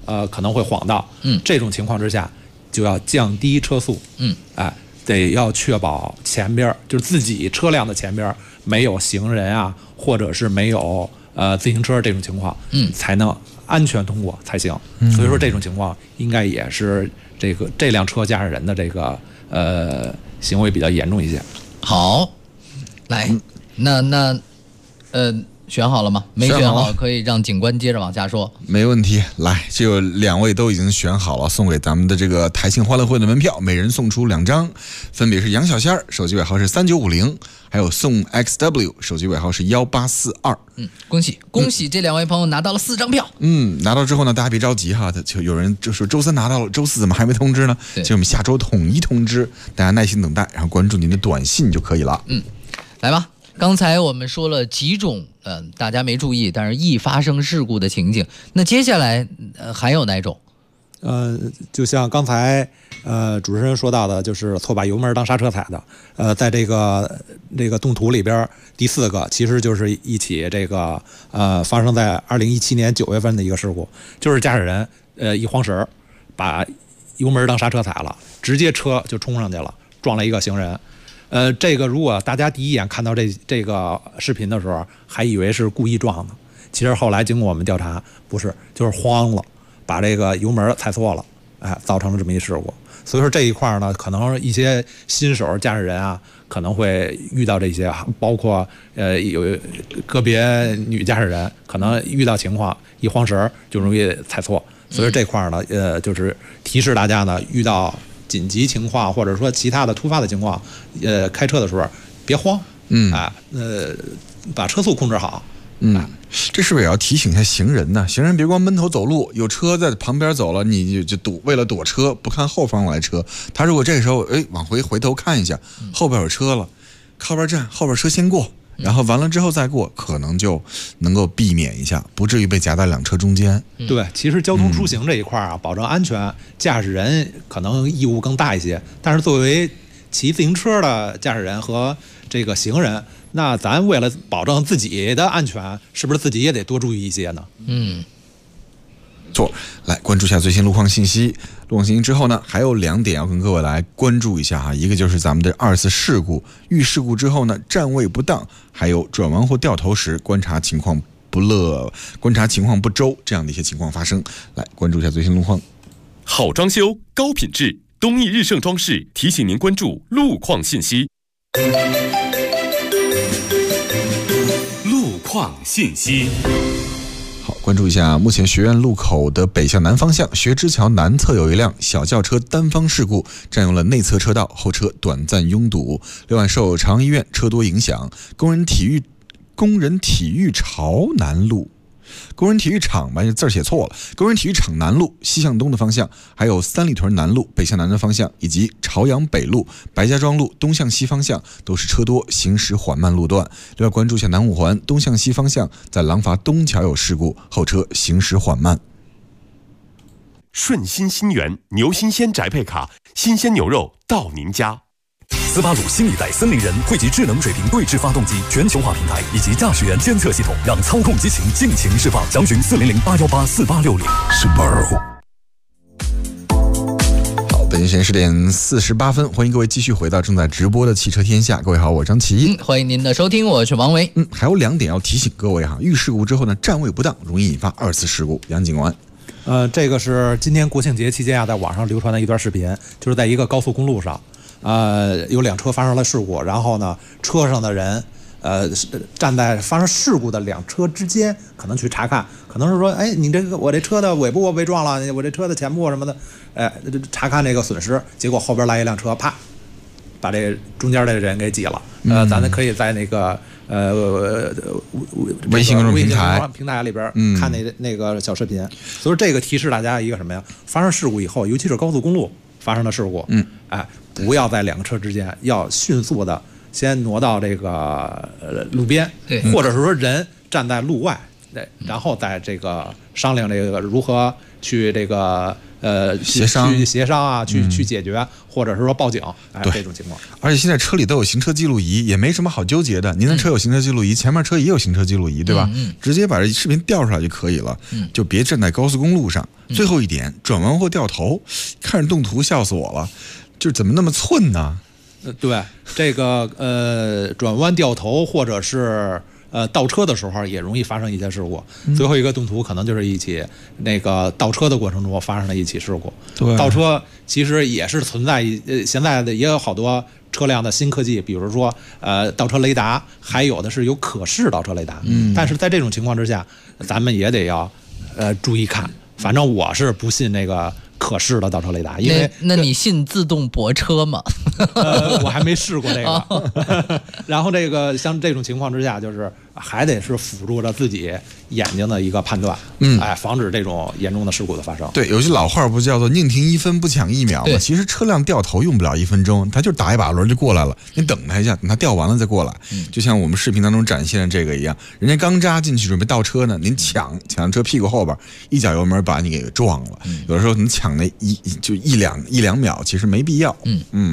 可能会晃到，这种情况之下就要降低车速，得要确保前边就是自己车辆的前边没有行人啊，或者是没有自行车这种情况，才能安全通过才行。所以说这种情况应该也是这辆车驾驶人的这个行为比较严重一些。 好，来，那选好了吗？没选好可以让警官接着往下说。 没问题，来，就2位都已经选好了，送给咱们的这个台庆欢乐会的门票，每人送出2张，分别是杨小仙儿，手机尾号是3950，还有宋 XW， 手机尾号是1842。 恭喜这2位朋友拿到了4张票。 拿到之后呢，大家别着急哈，就有人就说周3拿到了，周4怎么还没通知呢？其实我们下周统一通知，大家耐心等待，然后关注您的短信就可以了。 来吧。刚才我们说了几种大家没注意但是易发生事故的情景，那接下来还有哪种？ 就像刚才主持人说到的，就是错把油门当刹车踩的。在这个动图里边，第4个其实就是一起这个发生在2017年9月份的一个事故，就是驾驶人一慌神把油门当刹车踩了，直接车就冲上去了，撞了一个行人。这个如果大家第一眼看到这个视频的时候，还以为是故意撞的，其实后来经过我们调查，不是，就是慌了，把这个油门踩错了，造成了这么一事故。所以说这一块呢，可能一些新手驾驶人啊，可能会遇到这些，包括有个别女驾驶人可能遇到情况一慌神就容易踩错。所以这块呢，就是提示大家呢，遇到紧急情况或者说其他的突发的情况，开车的时候别慌，把车速控制好。 这是不是也要提醒一下行人呢？行人别光闷头走路，有车在旁边走了，你就为了躲车，不看后方来车。他如果这个时候往回头看一下，后边有车了，靠边站，后边车先过，然后完了之后再过，可能就能够避免一下，不至于被夹在2车中间。 对，其实交通出行这一块啊，保证安全，驾驶人可能义务更大一些，但是作为骑自行车的驾驶人和这个行人，那咱为了保证自己的安全，是不是自己也得多注意一些呢？ 错，来关注一下最新路况信息。路况信息之后呢，还有2点要跟各位来关注一下哈。一个就是咱们的2次事故，遇事故之后呢，站位不当，还有转弯或掉头时观察情况不周这样的一些情况发生。来关注一下最新路况。 好装修，高品质，东义日盛装饰提醒您关注路况信息。 路况信息。 好，关注一下目前学院路口的北向南方向学之桥南侧有一辆小轿车单方事故，占用了内侧车道，后车短暂拥堵。另外受朝阳医院车多影响，工人体育朝南路。工人体育场吧，这字写错了。工人体育场南路西向东的方向，还有三里屯南路北向南的方向，以及朝阳北路、白家庄路东向西方向都是车多，行驶缓慢路段。另外关注一下南五环东向西方向，在廊坊东桥有事故，后车行驶缓慢。 顺心新源牛新鲜宅配卡，新鲜牛肉到您家。 斯巴鲁新一代森林人汇集智能水平对置发动机全球化平台以及驾驶员监测系统，让操控激情尽情释放。详询400-818-4860。Subaru。好，北京时间10点48分，欢迎各位继续回到正在直播的汽车天下。各位好，我张琪。 欢迎您的收听，我是王维。 还有2点要提醒各位哈，遇事故之后呢，站位不当容易引发2次事故。杨警官。 这个是今年国庆节期间啊，在网上流传的一段视频，就是在一个高速公路上，有2车发生了事故，然后呢，车上的人站在发生事故的2车之间，可能去查看，可能是说，哎，你这个我这车的尾部被撞了，我这车的前部什么的，查看这个损失，结果后边来一辆车，啪，把这中间的人给挤了。咱们可以在那个微信公众平台里边看那个小视频。所以这个提示大家一个什么呀？发生事故以后，尤其是高速公路发生的事故，不要在2个车之间，要迅速的先挪到这个路边，或者是说人站在路外，然后再这个商量这个如何去这个协商啊，去解决，或者是说报警，这种情况。 而且现在车里都有行车记录仪，也没什么好纠结的。您的车有行车记录仪，前面车也有行车记录仪，对吧？直接把这视频调出来就可以了，就别站在高速公路上。最后一点，转弯或掉头，看着动图笑死我了，就是怎么那么寸呢？ 对，这个转弯掉头或者是倒车的时候也容易发生一些事故。最后一个动图可能就是一起那个倒车的过程中发生了一起事故。 对， 倒车其实也是存在现在的也有好多车辆的新科技，比如说倒车雷达，还有的是有可视倒车雷达。但是在这种情况之下，咱们也得要注意看。反正我是不信那个可视的倒车雷达，因为那你信自动泊车吗？ 我还没试过这个。然后这个像这种情况之下，就是还得是辅助着自己眼睛的一个判断，防止这种严重的事故的发生。 对，有句老话不叫做宁停1分不抢1秒吗？其实车辆掉头用不了1分钟，他就打一把轮就过来了，你等他一下，等他掉完了再过来。就像我们视频当中展现的这个一样，人家刚扎进去准备倒车呢，您抢车屁股后边，一脚油门把你给撞了。有的时候你抢那一两秒，其实没必要。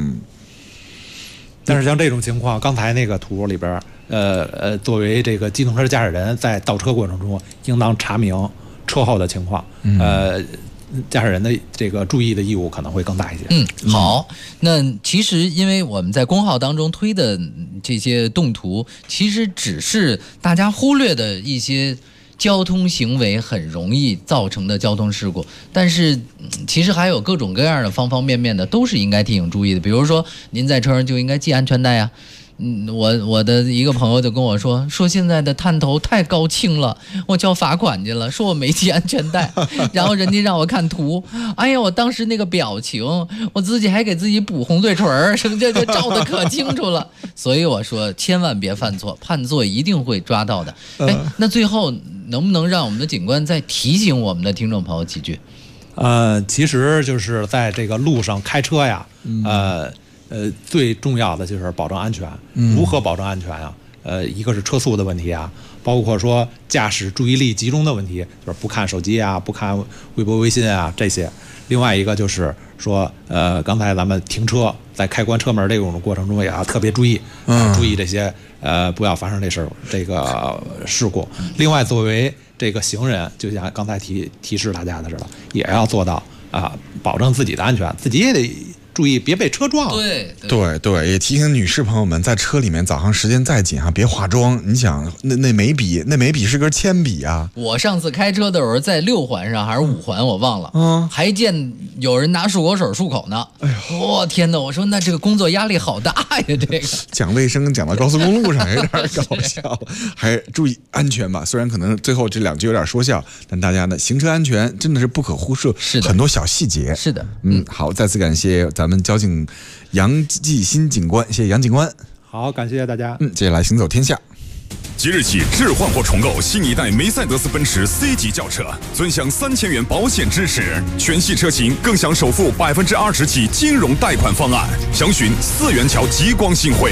但是像这种情况，刚才那个图里边，作为这个机动车驾驶人在倒车过程中，应当查明车后的情况，驾驶人的这个注意的义务可能会更大一些。 好，那其实因为我们在公号当中推的这些动图，其实只是大家忽略的一些交通行为很容易造成的交通事故，但是其实还有各种各样的方方面面的都是应该提醒注意的。比如说您在车上就应该系安全带呀。我的一个朋友就跟我说现在的探头太高清了，我交罚款去了，说我没系安全带，然后人家让我看图，哎呀，我当时那个表情，我自己还给自己补红嘴唇，这照得可清楚了。所以我说千万别犯错，判错一定会抓到的。那最后能不能让我们的警官再提醒我们的听众朋友几句？ 其实就是在这个路上开车呀，最重要的就是保证安全。如何保证安全呀？一个是车速的问题啊，包括说驾驶注意力集中的问题，就是不看手机啊，不看微博、微信啊这些。另外一个就是说，刚才咱们停车在开关车门这种过程中也要特别注意，注意这些不要发生这个事故。另外，作为这个行人，就像刚才提示大家的似的，也要做到保证自己的安全，自己也得注意别被车撞了。 对，也提醒女士朋友们，在车里面早上时间再紧别化妆。你想那眉笔是根铅笔啊。 我上次开车的时候在6环上还是5环我忘了，还见有人拿漱口水漱口呢。我天哪！我说那这个工作压力好大呀，这个讲卫生讲到高速公路上有点搞笑，还注意安全吧。虽然可能最后这2句有点说笑，但大家呢行车安全真的是不可忽视，很多小细节。 是的， 好，再次感谢咱们交警杨继新警官，谢谢杨警官。 好，感谢大家。 接下来行走天下。 即日起置换或重购新一代梅赛德斯奔驰 C 级轿车，尊享3000元保险支持，全系车型更享首付20%起金融贷款方案。详询4元桥极光新汇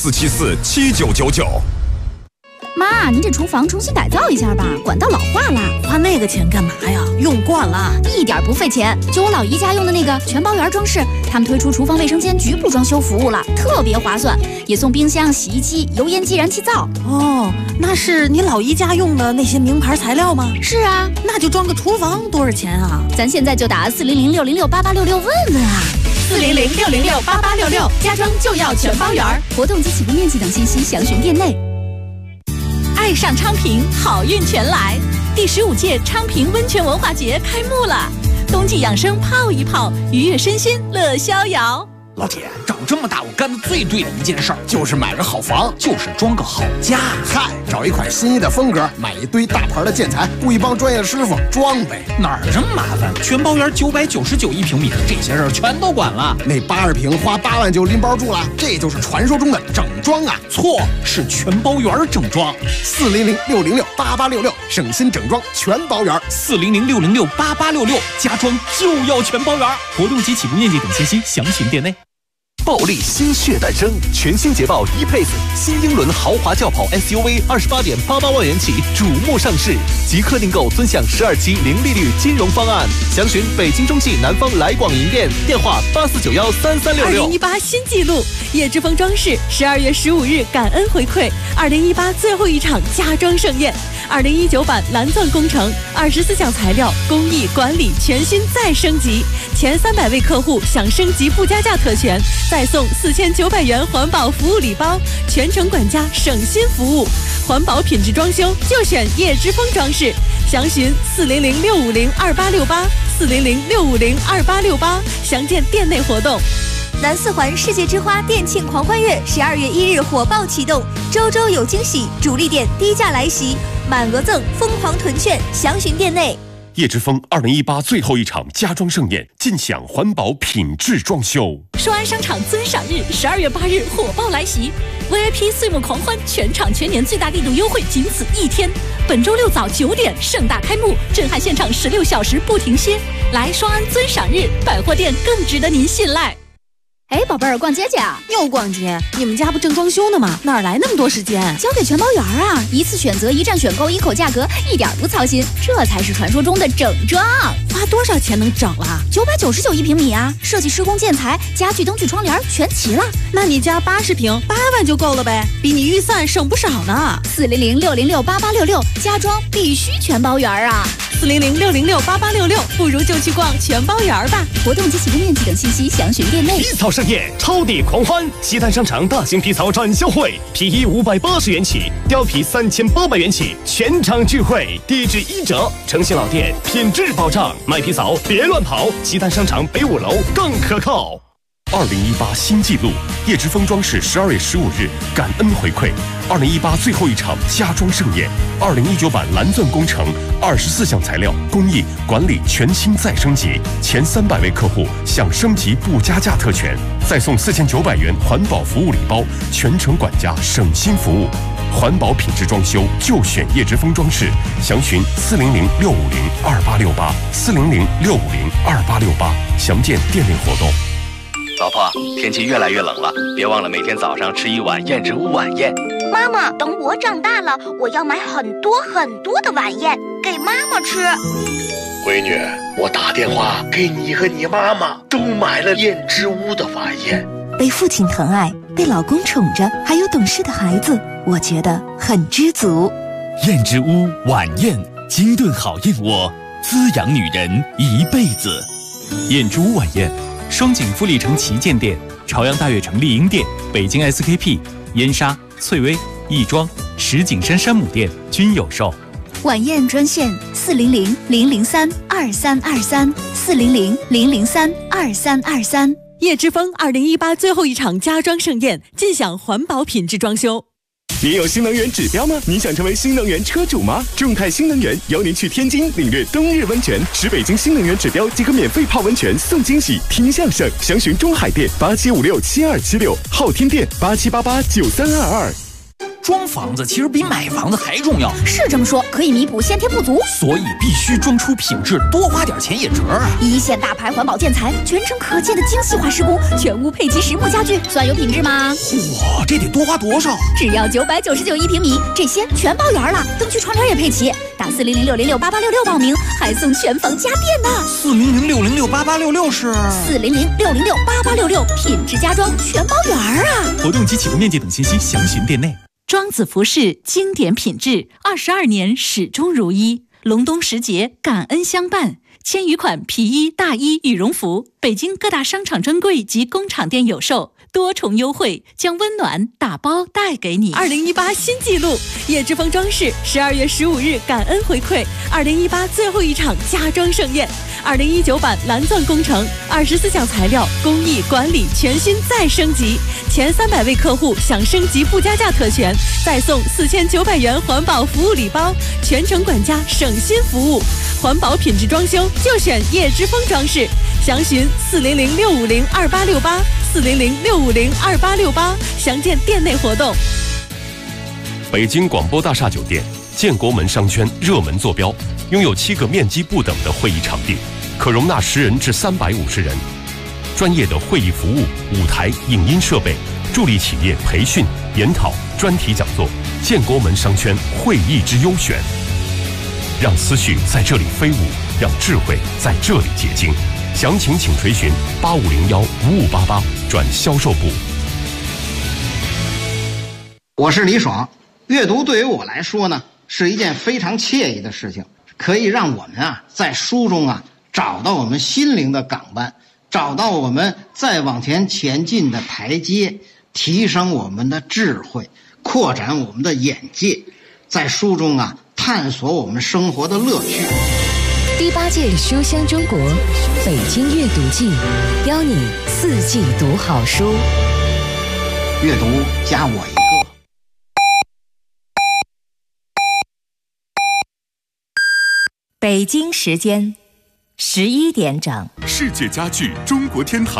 84747999。 妈，您这厨房重新改造一下吧，管道老化了。 花那个钱干嘛呀？用惯了， 一点不费钱。就我老姨家用的那个全包圆装饰，他们推出厨房卫生间局部装修服务了，特别划算，也送冰箱、洗衣机、油烟机、燃气灶。 哦，那是你老姨家用的那些名牌材料吗？ 是啊， 那就装个厨房多少钱啊？ 咱现在就打400-606-8866问问啊。 400-606-8866，家装就要全包圆。 活动及起步面积等信息详询店内。 爱上昌平，好运全来！第15届昌平温泉文化节开幕了，冬季养生泡一泡，愉悦身心乐逍遥。 老铁，长这么大我干的最对的一件事儿就是买个好房，就是装个好家。 嗨，找一款心仪的风格，买一堆大牌的建材，雇一帮专业的师傅装呗。 哪儿这么麻烦？全包圆999一平米的这些事儿全都管了。 那80平花8万就拎包住了，这就是传说中的整装啊！ 错，是全包圆整装。 400-606-8866，省心整装全包圆。 400-606-8866，家装就要全包圆。活动及起步面积等信息详询店内。 暴力新血诞生，全新捷豹 E-Pace 新英伦豪华轿跑 SUV 28.88万元起瞩目上市，即刻订购尊享12期零利率金融方案。详询北京中汽南方来广营店，电话84913366。 2018新纪录，叶之峰装饰12月15日感恩回馈2018最后一场家装盛宴，2019版蓝钻工程24项材料工艺管理全新再升级，前300位客户享升级不加价特权，再送4900元环保服务礼包，全程管家省心服务，环保品质装修就选叶之峰装饰，详询400-650-2868，400-650-2868，详见店内活动。 南四环世界之花店庆狂欢月12月1日火爆启动，周周有惊喜，主力店低价来袭，满额赠疯狂囤券，详询店内。 叶之峰2018最后一场家装盛宴，尽享环保品质装修。 双安商场尊赏日12月8日火爆来袭 ，VIP 岁末狂欢，全场全年最大力度优惠仅此1天。本周6早9点盛大开幕，震撼现场16小时不停歇。来双安尊赏日，百货店更值得您信赖。 哎，宝贝儿，逛街去啊？又逛街？你们家不正装修呢吗？哪来那么多时间？ 交给全包园啊！一次选择，一站选购，一口价格，一点不操心，这才是传说中的整装。 花多少钱能整了 ？999一平米啊！设计、施工、建材、家具、灯具、窗帘全齐了。 那你家80平，8万就够了呗，比你预算省不少呢。 400-606-8866，家装必须全包园啊 ！400-606-8866，不如就去逛全包园吧。 活动及起步面积等信息详询店内。 皮草盛宴，超抵狂欢！西单商场大型皮草展销会，皮衣580元起，貂皮3800元起，全场聚会，地质1折，诚信老店，品质保障，买皮草别乱跑，西单商场北5楼更可靠。 2018新纪录，叶之峰装饰12月15日感恩回馈2018最后一场家装盛宴，2019版蓝钻工程24项材料工艺管理全新再升级，前300位客户享升级不加价特权，再送4900元环保服务礼包，全程管家省心服务，环保品质装修就选叶之峰装饰，详询400-650-2868，400-650-2868，详见店内活动。 老婆，天气越来越冷了，别忘了每天早上吃1碗燕之屋晚宴。 妈妈，等我长大了，我要买很多很多的晚宴给妈妈吃。 闺女，我打电话给你和你妈妈都买了燕之屋的晚宴。 被父亲疼爱，被老公宠着，还有懂事的孩子，我觉得很知足。 燕之屋晚宴，精炖好燕窝，滋养女人一辈子。燕之屋晚宴，双井富力城旗舰店、朝阳大悦城丽婴店、北京 SKP、燕莎、翠微、亦庄、石景山山姆店均有售。 晚宴专线400-003-2323，400-003-2323。 叶之峰2018最后一场家装盛宴，尽享环保品质装修。 您有新能源指标吗？您想成为新能源车主吗？众泰新能源邀您去天津领略冬日温泉，持北京新能源指标即可免费泡温泉送惊喜，听相声。详询中海店87567276，昊天店87889322。 装房子其实比买房子还重要， 是这么说，可以弥补先天不足， 所以必须装出品质，多花点钱也值啊！ 一线大牌环保建材，全程可见的精细化施工，全屋配齐实木家具，算有品质吗？ 哇，这得多花多少？ 只要999一平米，这些全包圆了，灯具窗帘也配齐。打400-606-8866报名，还送全房家电呢。 400-606-8866是 400-606-8866，品质家装全包圆啊！ 活动及起步面积等信息详询店内。 庄子服饰经典品质，22年始终如一。隆冬时节，感恩相伴，千余款皮衣、大衣、羽绒服，北京各大商场专柜及工厂店有售，多重优惠，将温暖打包带给你。 2018新纪录，叶之峰装饰12月15日感恩回馈2018最后一场家装盛宴，2019版蓝钻工程24项材料工艺管理全新再升级，前300位客户享升级不加价特权，再送4900元环保服务礼包，全程管家省心服务，环保品质装修就选叶之峰装饰，详询400-650-2868，400-650-2868，详见店内活动。 北京广播大厦酒店建国门商圈热门坐标，拥有7个面积不等的会议场地，可容纳10人至350人。 专业的会议服务、舞台、影音设备，助力企业培训、研讨、专题讲座，建国门商圈会议之优选。让思绪在这里飞舞，让智慧在这里结晶。详情请垂询8501-5588转销售部。 我是李爽，阅读对于我来说呢，是一件非常惬意的事情，可以让我们在书中找到我们心灵的港湾，找到我们再往前进的台阶，提升我们的智慧，扩展我们的眼界，在书中探索我们生活的乐趣。 第8届书香中国北京阅读季，邀你4季读好书。 阅读加我一个。 北京时间11点整。 世界家具中国天坛